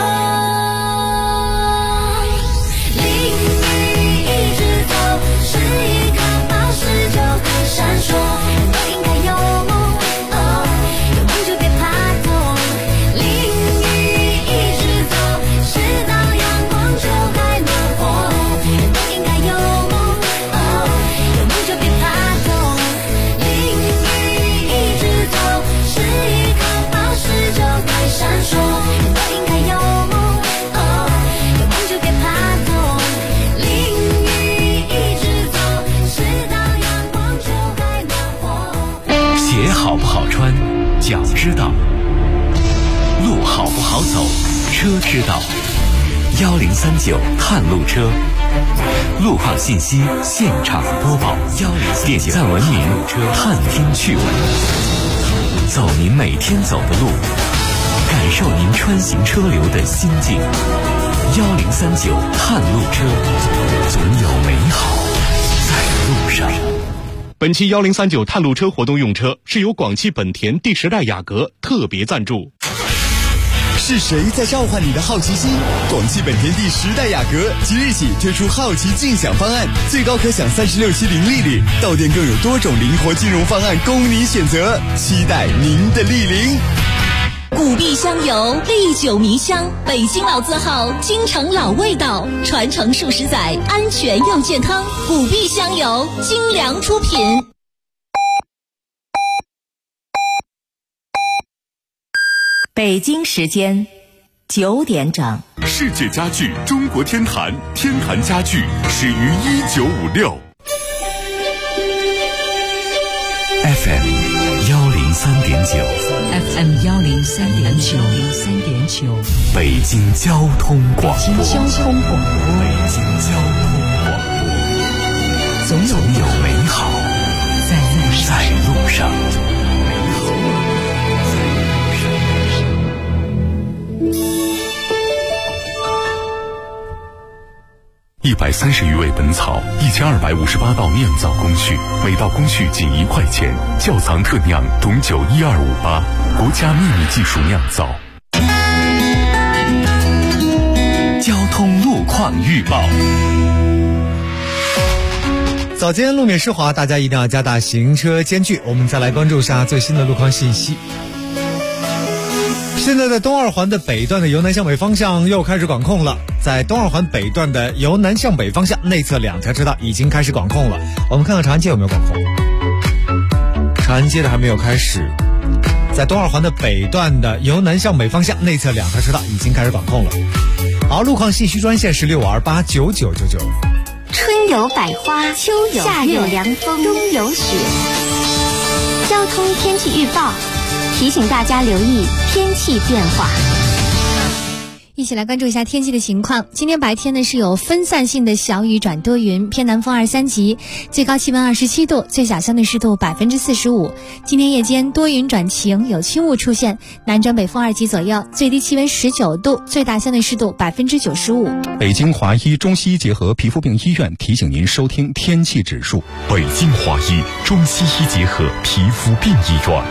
淋雨一直走，是一颗宝石就会闪烁。人都应该有梦，哦，有梦就别怕痛。淋雨一直走，直到阳光就还暖和。人都应该有梦，哦，有梦就别怕痛。淋雨一直走，是一颗宝石就会闪烁。人都应该有梦，哦，有梦就别怕痛。淋雨一直走，直到阳光就还暖和。 鞋好不好穿，脚知道；路好不好走，车知道。1039探路车，路况信息现场播报。点赞文明，探听趣闻，走您每天走的路，感受您穿行车流的心境。1039探路车，总有美好在路上。 本期1039探路车活动用车是由广汽本田第10代雅阁特别赞助。 是谁在召唤你的好奇心？广汽本田第10代雅阁即日起推出好奇竞享方案，最高可享36期零利率，到店更有多种灵活金融方案供你选择，期待您的莅临。 古碧香油，历久弥香，北京老字号，京城老味道，传承数十载，安全又健康。古碧香油，精良出品。 北京时间9点整。 世界家具中国天坛，天坛家具始于1956。 FM 103.9 FM 103.9 北京交通广播。 北京交通广播，总有美好在路上。130余味本草，1258道酿造工序，每道工序仅1块钱。窖藏特酿董酒12588，国家秘密技术酿造。交通路况预报。 早间路面湿滑，大家一定要加大行车间距。我们再来关注一下最新的路况信息。现在在东二环的北段的由南向北方向又开始管控了，在东二环北段的由南向北方向内侧2条车道已经开始管控了。我们看看长安街有没有管控？长安街的还没有开始。在东二环的北段的由南向北方向内侧2条车道已经开始管控了。好，路况信息专线是65289999。 春有百花，秋有夏有凉风，冬有雪。交通天气预报提醒大家留意天气变化。 一起来关注一下天气的情况。今天白天呢是有分散性的小雨转多云，偏南风2、3级，最高气温27度，最小相对湿度45%。今天夜间多云转晴，有轻雾出现，南转北风2级左右，最低气温19度，最大相对湿度95%。 北京华医中西医结合皮肤病医院提醒您收听天气指数。 北京华医中西医结合皮肤病医院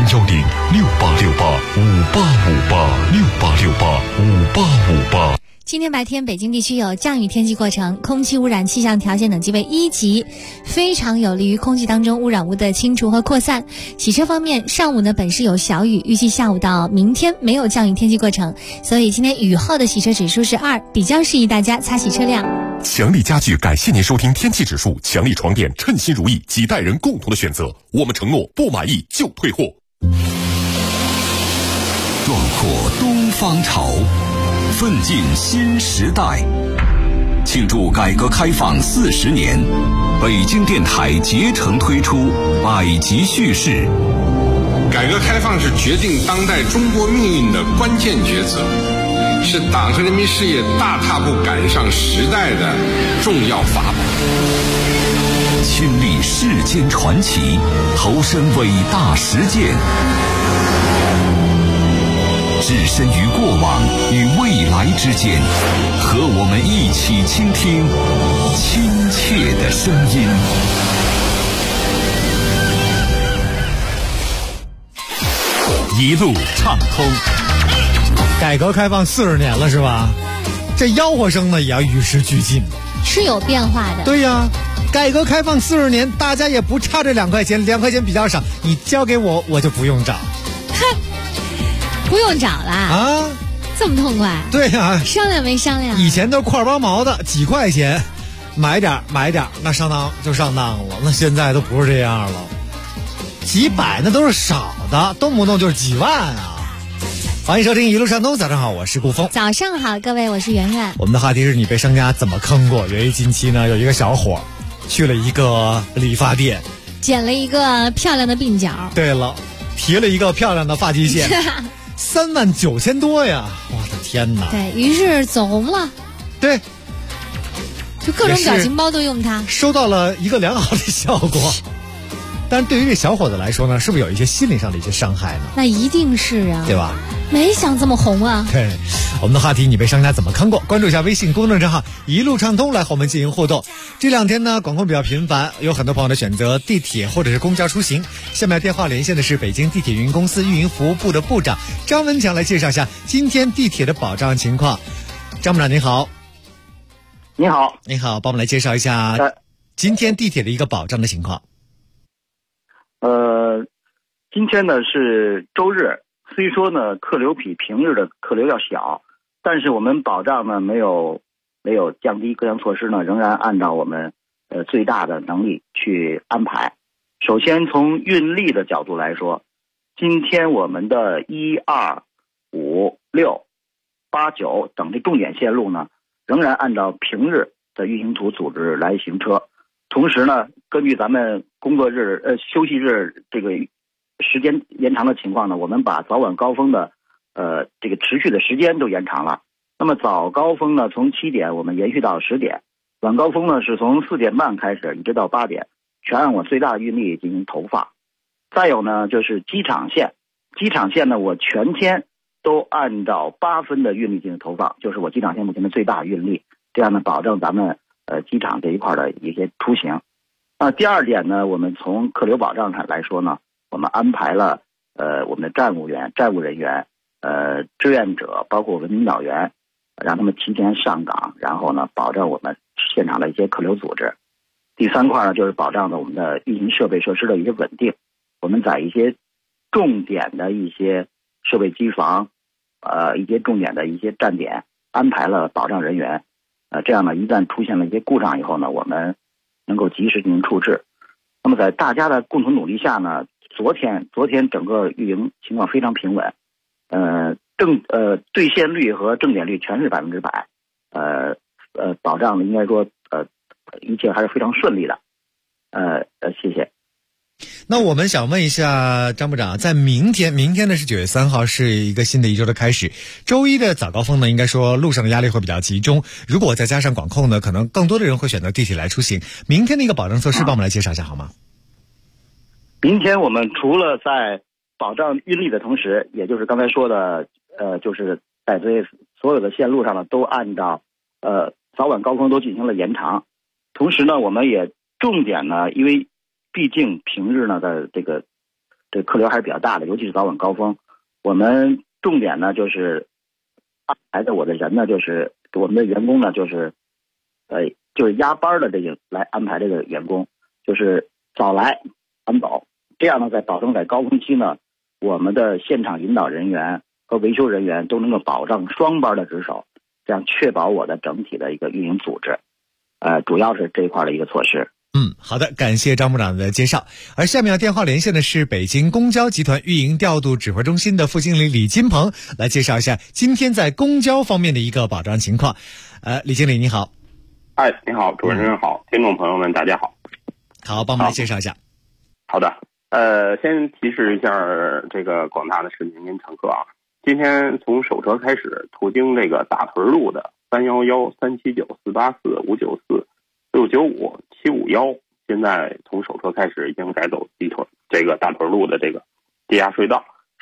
，0106868586858 今天白天北京地区有降雨天气过程，空气污染气象条件等级为1级，非常有利于空气当中污染物的清除和扩散。洗车方面，上午呢本市有小雨，预计下午到明天没有降雨天气过程，所以今天雨后的洗车指数是2，比较适宜大家擦洗车辆。 强力家具感谢您收听天气指数，强力床垫称心如意，几代人共同的选择，我们承诺不满意就退货。 壮阔东方潮，奋进新时代。庆祝改革开放40年，北京电台竭诚推出百集叙事。 改革开放是决定当代中国命运的关键抉择，是党和人民事业大踏步赶上时代的重要法宝。 亲历世间传奇，投身伟大实践。 置身于过往与未来之间，和我们一起倾听亲切的声音。 一路畅通。 改革开放40年了是吧？这吆喝声呢也要与时俱进， 是有变化的。 对呀，改革开放40年，大家也不差这2块钱，2块钱比较少，你交给我，我就不用找。 不用找了啊？ 这么痛快？ 对呀， 商量没商量？ 以前都块包毛的，几块钱，买点，那上当就上当了。那现在都不是这样了，几百那都是少的，动不动就是几万啊！欢迎收听一路畅通，早上好，我是顾峰。 早上好，各位，我是圆圆。 我们的话题是你被商家怎么坑过？由于近期呢，有一个小伙去了一个理发店， 剪了一个漂亮的鬓角。 对了，提了一个漂亮的发际线，39000多呀！我的天哪！ 对，于是走红了。 对， 就各种表情包都用它， 收到了一个良好的效果。但是对于这小伙子来说呢，是不是有一些心理上的一些伤害呢？ 那一定是啊， 对吧？ 没想这么红啊。 对，我们的话题你被商家怎么坑过？关注一下微信公众账号一路畅通来和我们进行互动。这2天呢，管控比较频繁，有很多朋友的选择地铁或者是公交出行。下面电话连线的是北京地铁运营公司运营服务部的部长张文强，来介绍一下今天地铁的保障情况。张部长您好。 你好。 你好，帮我们来介绍一下今天地铁的一个保障的情况。 今天呢是周日，虽说呢客流比平日的客流要小，但是我们保障呢没有降低，各项措施呢仍然按照我们最大的能力去安排。首先从运力的角度来说，今天我们的1、2、5、6、8、9等这重点线路呢，仍然按照平日的运行图组织来行车。同时呢，根据咱们工作日、休息日这个时间延长的情况呢，我们把早晚高峰的这个持续的时间都延长了。那么早高峰呢，从7点我们延续到10点，晚高峰呢是从4点半开始一直到8点，全按我最大的运力进行投放。再有呢，就是机场线呢，我全天都按照8分的运力进行投放，就是我机场线目前的最大运力，这样呢保证咱们机场这一块的一些出行。第二点呢，我们从客流保障上来说呢，我们安排了我们的站务人员、志愿者，包括我们领导员，让他们提前上岗，然后呢保证我们现场的一些客流组织。第3块呢，就是保障了我们的运营设备设施的一些稳定。我们在一些重点的一些设备机房，一些重点的一些站点安排了保障人员，这样呢，一旦出现了一些故障以后呢，我们能够及时进行处置。那么在大家的共同努力下呢，昨天整个运营情况非常平稳，兑现率和正点率全是100%，保障应该说一切还是非常顺利的，谢谢。 那我们想问一下张部长，在明天呢是9月3号，是一个新的一周的开始。周一的早高峰呢，应该说路上的压力会比较集中。如果再加上管控呢，可能更多的人会选择地铁来出行。明天的一个保障措施，帮我们来介绍一下好吗？ 明天我们除了在保障运力的同时，也就是刚才说的，就是在这所有的线路上呢，都按照早晚高峰都进行了延长。同时呢，我们也重点呢，因为毕竟平日呢的这个客流还是比较大的，尤其是早晚高峰，我们重点呢就是安排的我的人呢，就是我们的员工呢，就是压班的这个来安排这个员工，就是早来晚走，这样呢在保证在高峰期呢，我们的现场引导人员和维修人员都能够保障双班的值守，这样确保我的整体的一个运营组织，主要是这一块的一个措施。 好的，感谢张部长的介绍。而下面要电话连线的是北京公交集团运营调度指挥中心的副经理李金鹏，来介绍一下今天在公交方面的一个保障情况。李经理你好。 你好，主持人好，听众朋友们大家好。 好，帮我们来介绍一下。 好的，先提示一下这个广大的市民跟乘客啊，今天从首车开始，途经这个大屯路的311、379、484、594、695、751，现在从首车开始已经改走这个大屯路的这个地下隧道，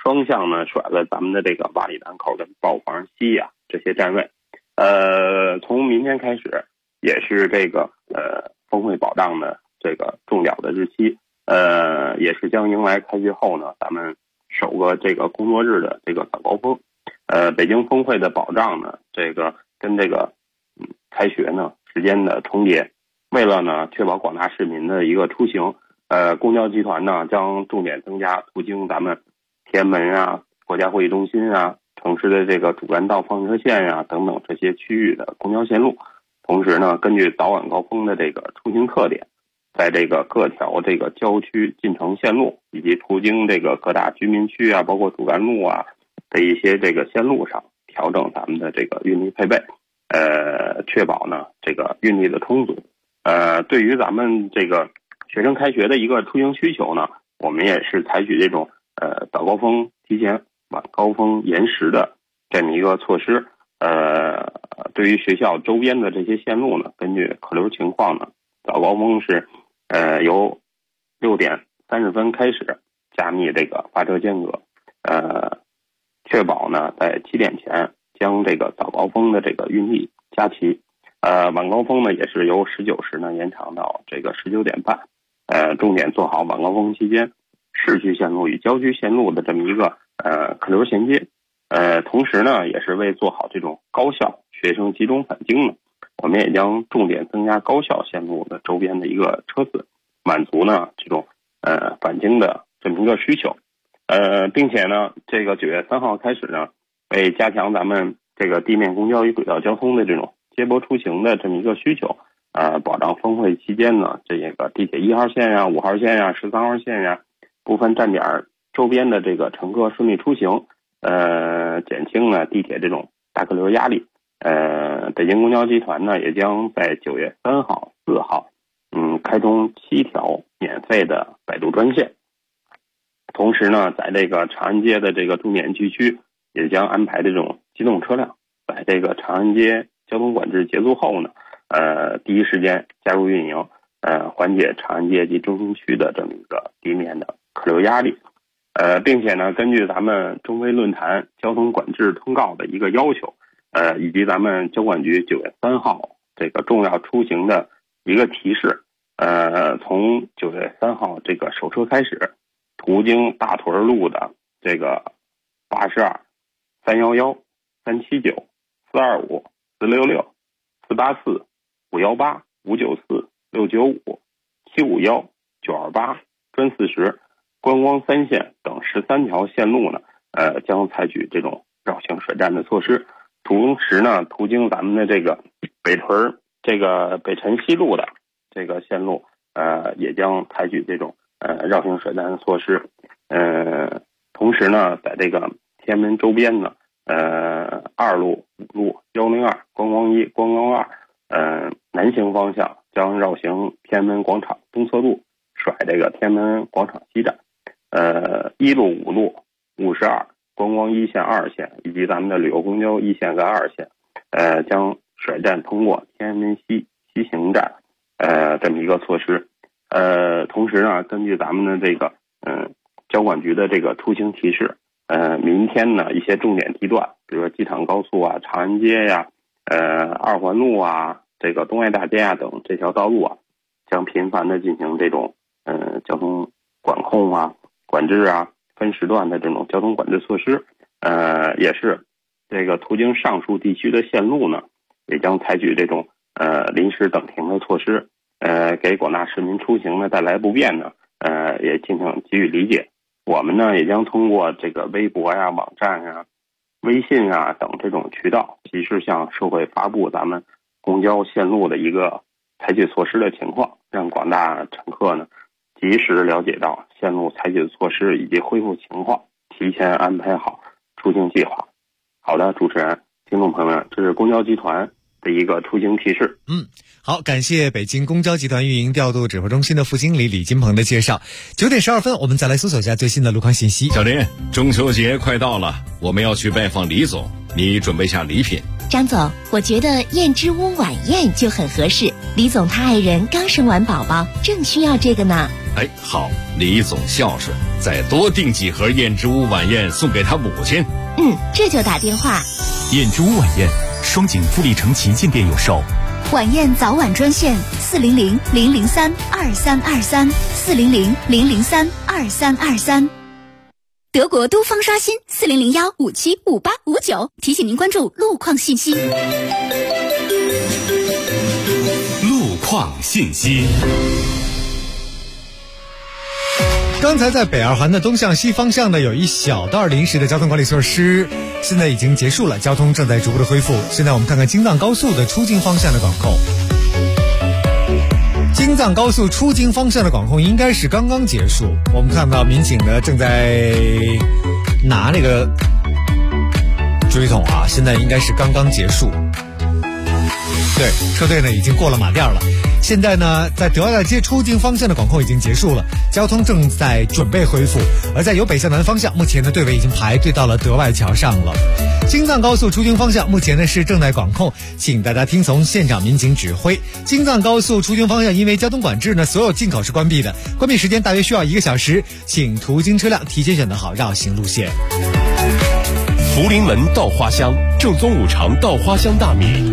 双向呢甩了咱们的这个瓦里南口跟豹房西啊这些站位。从明天开始也是这个峰会保障的这个重要的日期，也是将迎来开学后呢咱们首个这个工作日的这个早高峰。北京峰会的保障呢，这个跟这个开学呢时间的重叠，为了呢确保广大市民的一个出行，公交集团呢将重点增加途经咱们天安门啊、国家会议中心啊、城市的这个主干道放射线啊等等这些区域的公交线路。同时呢，根据早晚高峰的这个出行特点，在这个各条这个郊区进城线路以及途经这个各大居民区啊，包括主干路啊的一些这个线路上调整咱们的这个运力配备，确保呢这个运力的充足。对于咱们这个学生开学的一个出行需求呢，我们也是采取这种早高峰提前、晚高峰延时的这么一个措施。对于学校周边的这些线路呢，根据客流情况呢，早高峰是由6点30分开始加密这个发车间隔，确保呢在7点前将这个早高峰的这个运力加齐。晚高峰呢也是由19时呢延长到这个19点半，重点做好晚高峰期间市区线路与郊区线路的这么一个客流衔接。同时呢也是为做好这种高校学生集中返京呢，我们也将重点增加高校线路的周边的一个车次，满足呢这种返京的这么一个需求。并且呢这个9月3号开始呢，为加强咱们这个地面公交与轨道交通的这种接驳出行的这么一个需求，保障峰会期间呢这个地铁1号线呀、5号线呀、13号线呀部分站点周边的这个乘客顺利出行，减轻呢地铁这种大客流压力。北京公交集团呢也将在9月3号、4号，开通7条免费的摆渡专线。同时呢，在这个长安街的这个重点地区，也将安排这种机动车辆，在这个长安街交通管制结束后呢，第一时间加入运营，缓解长安街及中心区的这么一个地面的客流压力。并且呢，根据咱们中非论坛交通管制通告的一个要求，以及咱们交管局9月3号这个重要出行的一个提示，从9月3号这个首车开始，途经大屯路的这个82、311、379、425、466、484、518、594、695、751、928、专40、观光3线等13条线路呢，将采取这种绕行甩站的措施。同时呢，途经咱们的这个北屯这个北辰西路的这个线路，也将采取这种绕行甩站的措施。同时呢，在这个天安门周边呢，2路、5路、102、观光1、观光2，南行方向将绕行天安门广场东侧路，甩这个天安门广场西站。1路、5路、52、观光1线、2线以及咱们的旅游公交1线跟2线，将甩站通过天安门西行站，这么一个措施。同时呢，根据咱们的这个交管局的这个出行提示，明天呢一些重点地段，比如说机场高速啊、长安街呀、2环路啊、这个东外大街啊等这条道路啊，将频繁的进行这种交通管控啊、管制啊、分时段的这种交通管制措施。也是这个途经上述地区的线路呢，也将采取这种临时等停的措施，给广大市民出行呢带来不便呢，也进行给予理解。我们呢也将通过这个微博呀、网站啊、微信啊等这种渠道，及时向社会发布咱们公交线路的一个采取措施的情况，让广大乘客呢及时了解到线路采取的措施以及恢复情况，提前安排好出行计划。好的，主持人、听众朋友们，这是公交集团的一个出行提示。 好，感谢北京公交集团运营调度指挥中心的副经理李金鹏的介绍。9点12分，我们再来搜索一下最新的路况信息。 小林，中秋节快到了，我们要去拜访李总，你准备下礼品。 张总，我觉得燕之屋晚宴就很合适。李总他爱人刚生完宝宝，正需要这个呢。 哎，好，李总孝顺，再多订几盒燕之屋晚宴送给他母亲。 这就打电话。 燕之屋晚宴，双井富力城旗舰店有售。 晚宴早晚专线400-003-2323，400-003-2323。德国都方刷新400-1575859，提醒您关注路况信息。 路况信息。 刚才在北二环的东向西方向呢，有一小段临时的交通管理措施，现在已经结束了，交通正在逐步的恢复。现在我们看看京藏高速的出京方向的管控。京藏高速出京方向的管控应该是刚刚结束，我们看到民警呢正在拿那个追筒啊，现在应该是刚刚结束。对，车队呢已经过了马甸了。现在呢，在德外街出京方向的管控已经结束了，交通正在准备恢复。而在由北向南方向，目前呢队尾已经排队到了德外桥上了。京藏高速出京方向目前呢是正在管控，请大家听从现场民警指挥。京藏高速出京方向因为交通管制呢，所有进口是关闭的，关闭时间大约需要1个小时，请途经车辆提前选择好绕行路线。 福临门稻花香，正宗五常稻花香大米。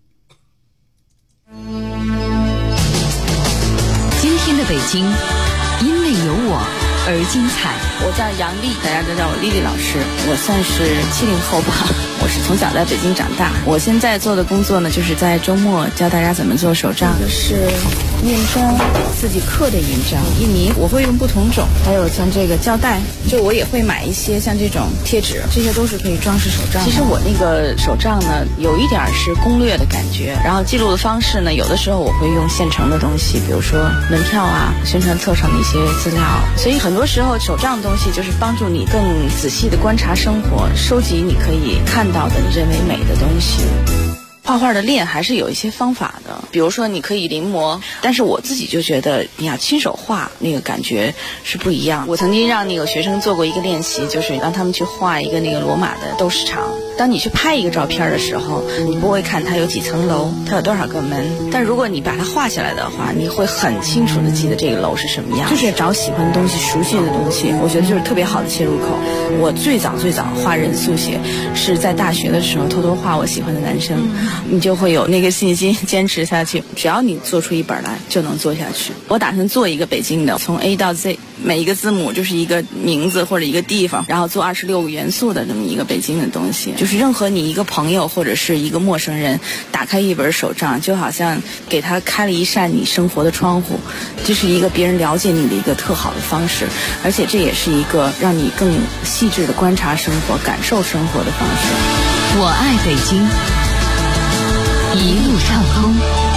北京因为有我而精彩。 我叫杨丽，大家都叫我丽丽老师。我算是70后吧，我是从小在北京长大。我现在做的工作呢，就是在周末教大家怎么做手账。是印章，自己刻的印章，印泥我会用不同种，还有像这个胶带，就我也会买一些像这种贴纸，这些都是可以装饰手账。其实我那个手账呢，有一点是攻略的感觉，然后记录的方式呢，有的时候我会用现成的东西，比如说门票啊、宣传册上的一些资料。所以很多时候手账的东西就是帮助你更仔细的观察生活，收集你可以看到的你认为美的东西。画画的练还是有一些方法的，比如说你可以临摹，但是我自己就觉得你要亲手画那个感觉是不一样。我曾经让那个学生做过一个练习，就是让他们去画一个那个罗马的斗士场。当你去拍一个照片的时候，你不会看它有几层楼，它有多少个门，但如果你把它画下来的话，你会很清楚的记得这个楼是什么样。就是找喜欢的东西、熟悉的东西，我觉得就是特别好的切入口。我最早画人速写是在大学的时候偷偷画我喜欢的男生，你就会有那个信心坚持下去。只要你做出一本来，就能做下去。我打算做一个北京的，从 A 到 Z， 每一个字母就是一个名字或者一个地方，然后做26个元素的这么一个北京的东西。就是任何你一个朋友或者是一个陌生人打开一本手账，就好像给他开了一扇你生活的窗户，这是一个别人了解你的一个特好的方式，而且这也是一个让你更细致的观察生活、感受生活的方式。 我爱北京，一路畅通。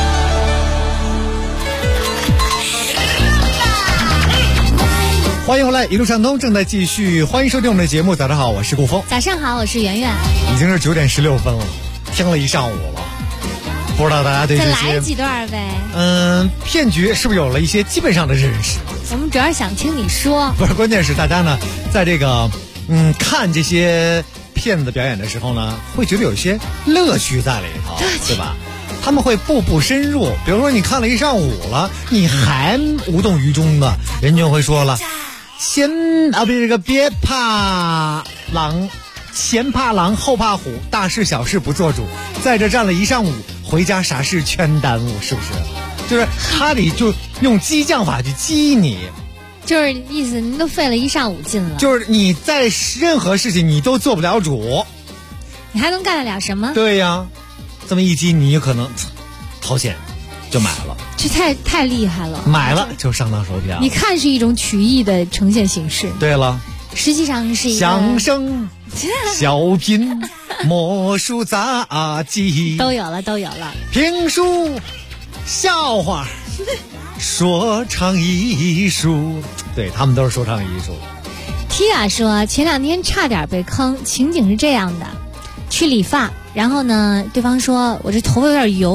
欢迎回来，一路畅通正在继续，欢迎收听我们的节目。早上好，我是顾峰。 早上好，我是圆圆。 已经是9点16分了，听了一上午了，不知道大家对这些再来几段呗。 骗局是不是有了一些基本上的认识？ 我们主要想听你说。 不是，关键是大家呢，在这个看这些骗子表演的时候呢，会觉得有一些乐趣在里头，对吧？他们会步步深入，比如说你看了一上午了，你还无动于衷的，人就会说了。别怕狼，前怕狼后怕虎，大事小事不做主，在这站了一上午，回家啥事全耽误，是不是？就是他得就用激将法去激你， 就是意思你都费了一上午劲了， 就是你在任何事情你都做不了主， 你还能干得了什么？ 对呀，这么一激你有可能掏钱就买了， 这太厉害了， 买了就上当受骗。 你看是一种曲艺的呈现形式， 对了， 实际上是一个相声、小品、魔术、杂技都有了， 评书、笑话、说唱艺术，对他们都是说唱艺术。 Tia 说前2天差点被坑，情景是这样的：去理发，然后呢，对方说我这头发有点油。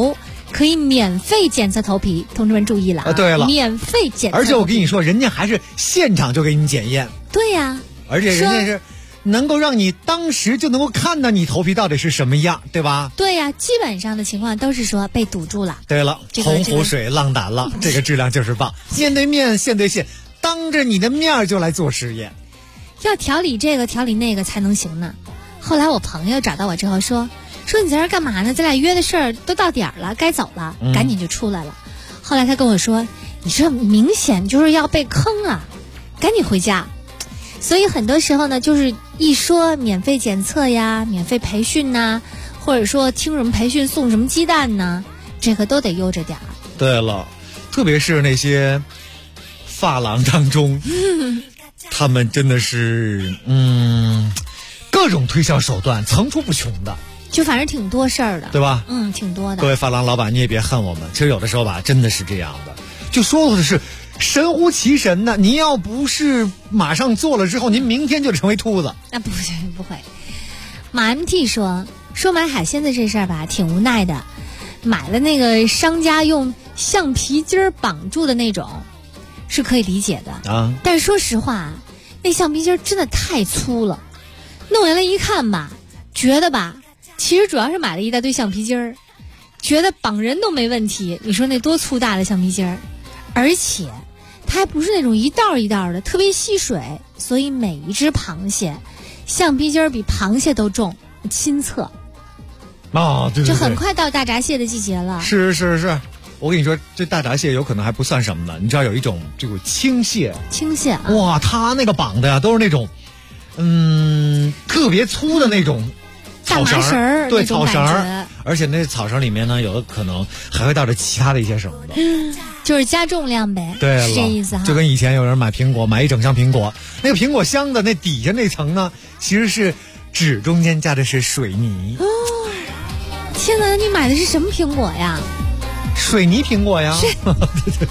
可以免费检测头皮，同志们注意了啊！ 对了， 免费检测， 而且我跟你说，人家还是现场就给你检验。 对呀， 而且人家是能够让你当时就能够看到你头皮到底是什么样，对吧？ 对呀，基本上的情况都是说被堵住了。 对了，洪湖水浪打浪，这个质量就是棒。面对面，线对线，当着你的面就来做实验， 要调理这个调理那个才能行呢。后来我朋友找到我之后说你在这干嘛呢？咱俩约的事儿都到点了，该走了，赶紧就出来了。后来他跟我说，你这明显就是要被坑啊，赶紧回家。所以很多时候呢，就是一说免费检测呀，免费培训呐，或者说听什么培训送什么鸡蛋呢，这个都得悠着点儿。 对了，特别是那些发廊当中，他们真的是各种推销手段层出不穷的， 就反正挺多事儿的， 对吧？ 挺多的。 各位发廊老板，你也别恨我们，其实有的时候吧，真的是这样的，就说的是神乎其神呢。您要不是马上做了之后，您明天就成为秃子。 那不会。马 MT 说买海鲜的这事儿吧，挺无奈的。买了那个商家用橡皮筋绑住的那种，是可以理解的啊。但是说实话，那橡皮筋真的太粗了，弄来了一看吧，觉得吧，其实主要是买了一大堆橡皮筋儿，觉得绑人都没问题。你说那多粗大的橡皮筋儿，而且它还不是那种一道一道的，特别吸水，所以每一只螃蟹橡皮筋儿比螃蟹都重，亲测啊，对， 就很快到大闸蟹的季节了。是， 我跟你说，这大闸蟹有可能还不算什么呢。你知道有一种这个青蟹啊， 哇，它那个绑的呀都是那种特别粗的那种草绳儿，对，草绳儿，而且那草绳里面呢，有的可能还会带着其他的一些什么的， 就是加重量呗。 对， 是这意思哈。 就跟以前有人买苹果，买一整箱苹果，那个苹果箱的那底下那层呢，其实是纸中间加的是水泥。 天哪，你买的是什么苹果呀？ 水泥苹果呀。对。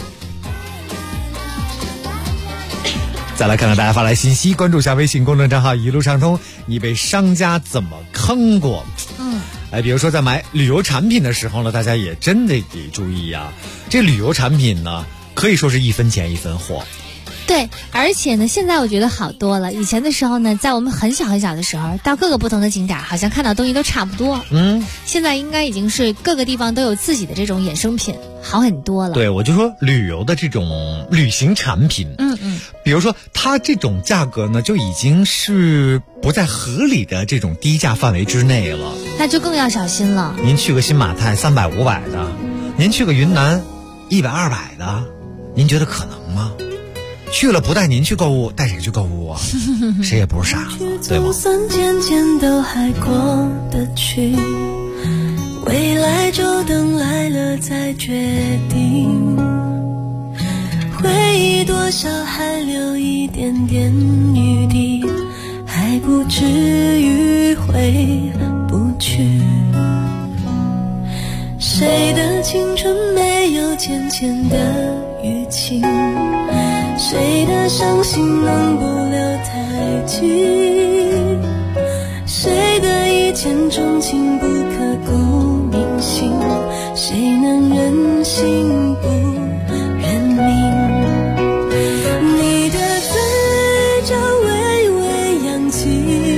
再来看看大家发来信息，关注下微信公众账号一路畅通，你被商家怎么坑过？比如说在买旅游产品的时候呢，大家也真的得注意啊。这旅游产品呢，可以说是一分钱一分货。 对，而且呢，现在我觉得好多了。以前的时候呢，在我们很小的时候，到各个不同的景点，好像看到东西都差不多。现在应该已经是各个地方都有自己的这种衍生品，好很多了。 对，我就说旅游的这种旅行产品，比如说它这种价格呢，就已经是不在合理的这种低价范围之内了， 那就更要小心了。 您去个新马泰300、500的，您去个云南100、200的，您觉得可能吗？去了不带您去购物，带谁去购物啊？谁也不是傻子，对吗？ 就算渐渐都还过得去，未来就等来了再决定。回忆多少还留一点点余地，还不至于回不去。谁的青春没有浅浅的淤青？谁的伤心能不留太久？谁的一见钟情不刻骨铭心？谁能忍心不认命？你的嘴角微微扬起，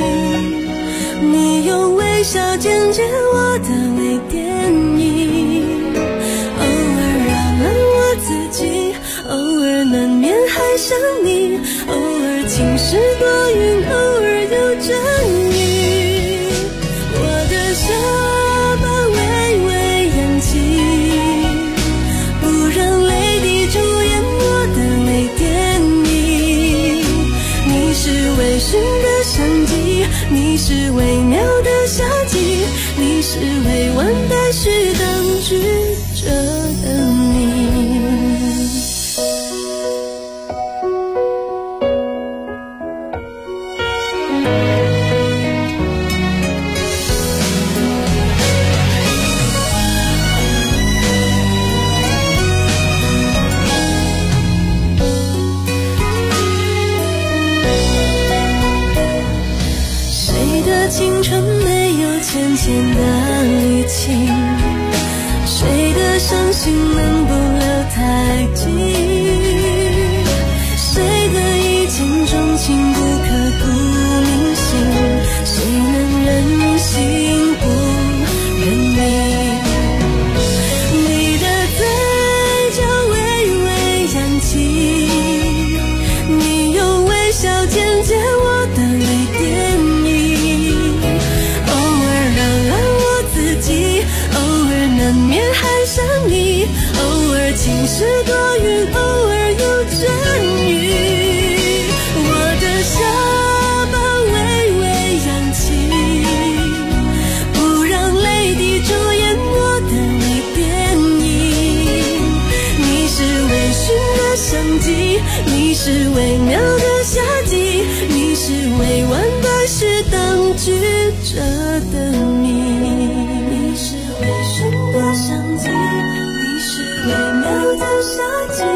你用微笑剪接我的微电影，偶尔扰乱我自己，偶尔难免还想你，偶尔晴时多云，偶尔有阵雨。我的下巴微微扬起，不让泪滴主演我的微电影。你是微醺的相机，你是微妙的夏季，你是未完待续当局者的你。青春没有浅浅的淤青，谁的许能不留太近，谁的一见钟情不刻骨铭心，谁能忍心不认命？你的嘴角微微扬起，你用微笑渐渐我的泪点影，偶尔扰乱我自己，偶尔难免爱上你，偶尔晴时多云，偶尔有阵雨，我的下巴微微扬起，不让泪滴主演我的微电影，你是微醺的相机，你是微妙的夏季，你是未完待续当局者的你，你是微醺的相机，你是微妙的夏季。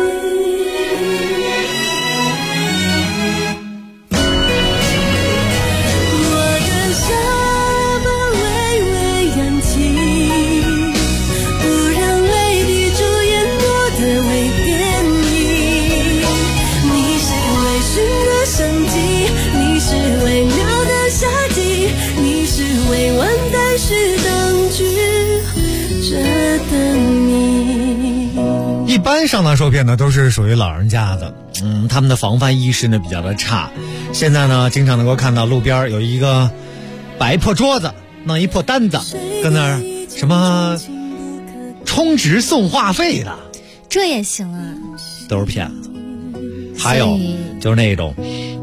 我的下巴微微扬起，不让泪滴主演我的微电影，你是微醺的相机，你是微妙的夏季，你是未完待续当局者的你。 一般上当受骗呢，都是属于老人家的，他们的防范意识呢比较的差。现在呢，经常能够看到路边有一个摆一破桌子，弄一破单子，跟那儿什么充值送话费的， 这也行啊， 都是骗子。还有就是那种，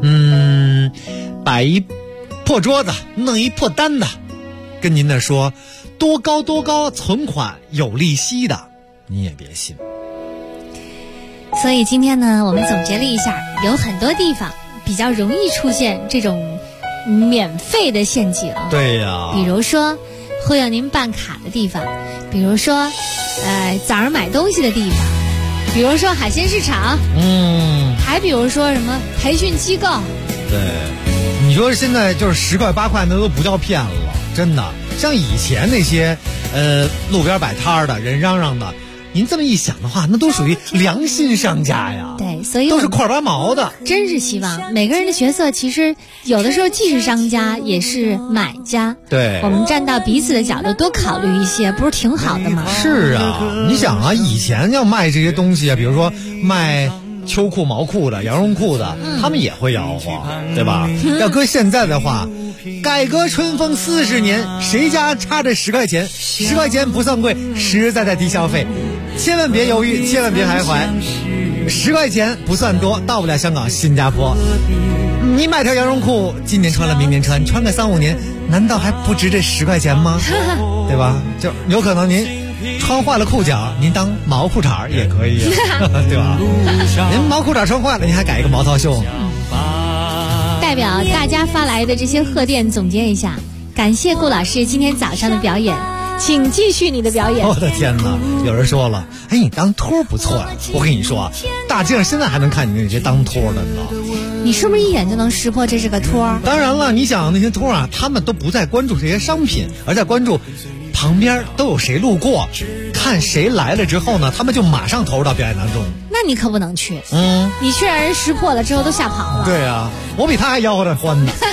摆一破桌子，弄一破单子，跟您那说多高多高存款有利息的，你也别信。 所以今天呢，我们总结了一下，有很多地方比较容易出现这种免费的陷阱。 对呀， 比如说会让您办卡的地方，比如说早上买东西的地方，比如说海鲜市场，还比如说什么培训机构。 对，你说现在就是10块8块那都不叫骗了，真的。像以前那些路边摆摊的人嚷嚷的，您这么一想的话，那都属于良心商家呀。 对，所以都是块8毛的。 真是希望每个人的角色其实有的时候既是商家也是买家。 对， 我们站到彼此的角度多考虑一些，不是挺好的吗？ 是啊，你想啊，以前要卖这些东西啊，比如说卖秋裤毛裤的、羊绒裤的，他们也会吆喝，对吧？要搁现在的话，改革春风40年，谁家差这10块钱？10块钱不算贵，实在低消费，千万别犹豫，千万别徘徊。10块钱不算多，到不了香港、新加坡。你买条羊绒裤，今年穿了明年穿，穿个3、5年，难道还不值这10块钱吗？对吧？就有可能您穿坏了裤脚，您当毛裤衩也可以，对吧？您毛裤衩穿坏了，您还改一个毛套袖。 代表大家发来的这些贺电总结一下，感谢顾老师今天早上的表演，请继续你的表演。 我的天哪！有人说了，哎，你当托不错呀。我跟你说，大街上现在还能看你那些当托的呢。 你是不是一眼就能识破这是个托？ 当然了，你想那些托啊，他们都不再关注这些商品，而在关注旁边都有谁路过，看谁来了之后呢，他们就马上投入到表演当中。 那你可不能去，你去让人识破了之后都吓跑了。 对啊，我比他还吆喝着欢呢。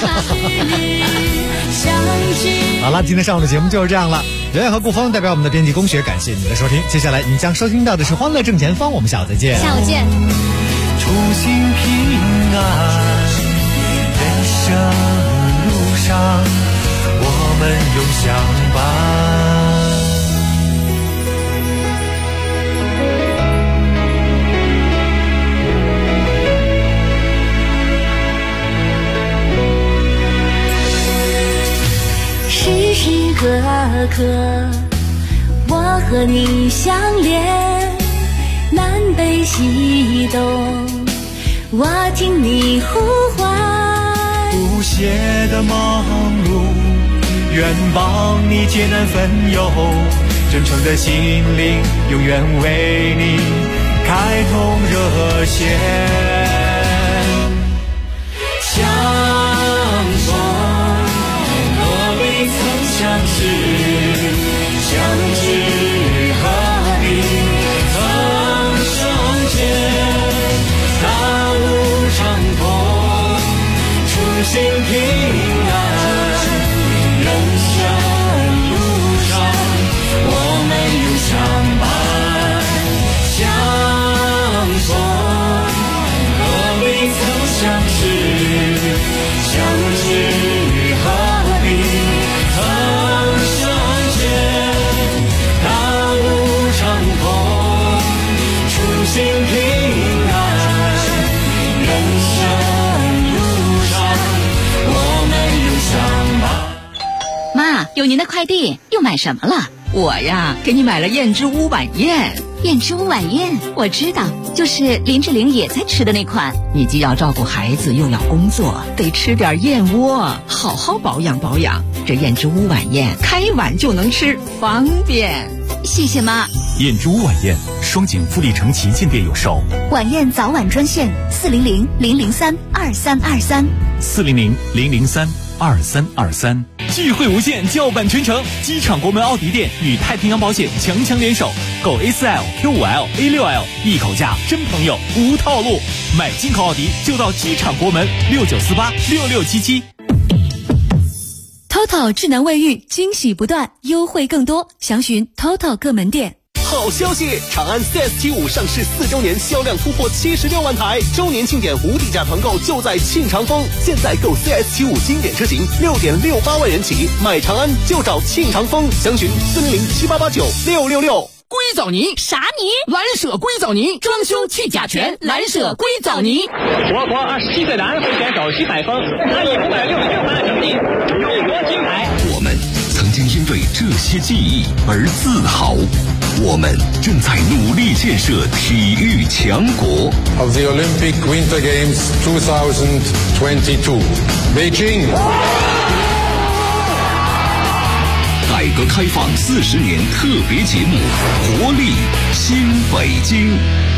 好了，今天上午的节目就是这样了。刘烨和顾峰代表我们的编辑龚学，感谢你的收听。接下来你将收听到的是《欢乐正前方》，我们下午再见。 下午见。 初心平安，人生路上我们永相伴。时时刻刻我和你相连，南北西东我听你呼唤，不懈的忙碌愿帮你解难分忧，真诚的心灵永远为你开通热线，相逢若未曾相识，相知何必有您的快递，又买什么了？ 我呀，给你买了燕之屋晚宴。 燕之屋晚宴，我知道，就是林志玲也在吃的那款。 你既要照顾孩子，又要工作，得吃点燕窝，好好保养保养。这燕之屋晚宴，开碗就能吃，方便。 谢谢妈。 燕之屋晚宴，双井富力城旗舰店有售。 晚宴早晚专线 400-003-2323，400-003-2323。聚会无限，叫板全城。机场国门奥迪店与太平洋保险强联手，购 A4L、Q5L、A6L， 一口价真朋友，无套路。买进口奥迪就到机场国门69486677。 TOTO 智能卫浴，惊喜不断，优惠更多，详询 TOTO 各门店。 好消息！长安 CS75 上市4周年，销量突破76万台，周年庆典无底价团购就在庆长丰。现在购 CS75 经典车型6.68万元起，买长安就找庆长丰，详询400-7889-666。 硅藻泥啥泥？蓝舍硅藻泥，装修去甲醛，蓝舍硅藻泥。 我国27岁男会选手徐海峰，他以566分的成绩勇夺金牌。 我们曾经因为这些记忆而自豪，我们正在努力建设体育强国。 Of the Olympic Winter Games 2022, Beijing。 改革开放40年特别节目，活力新北京。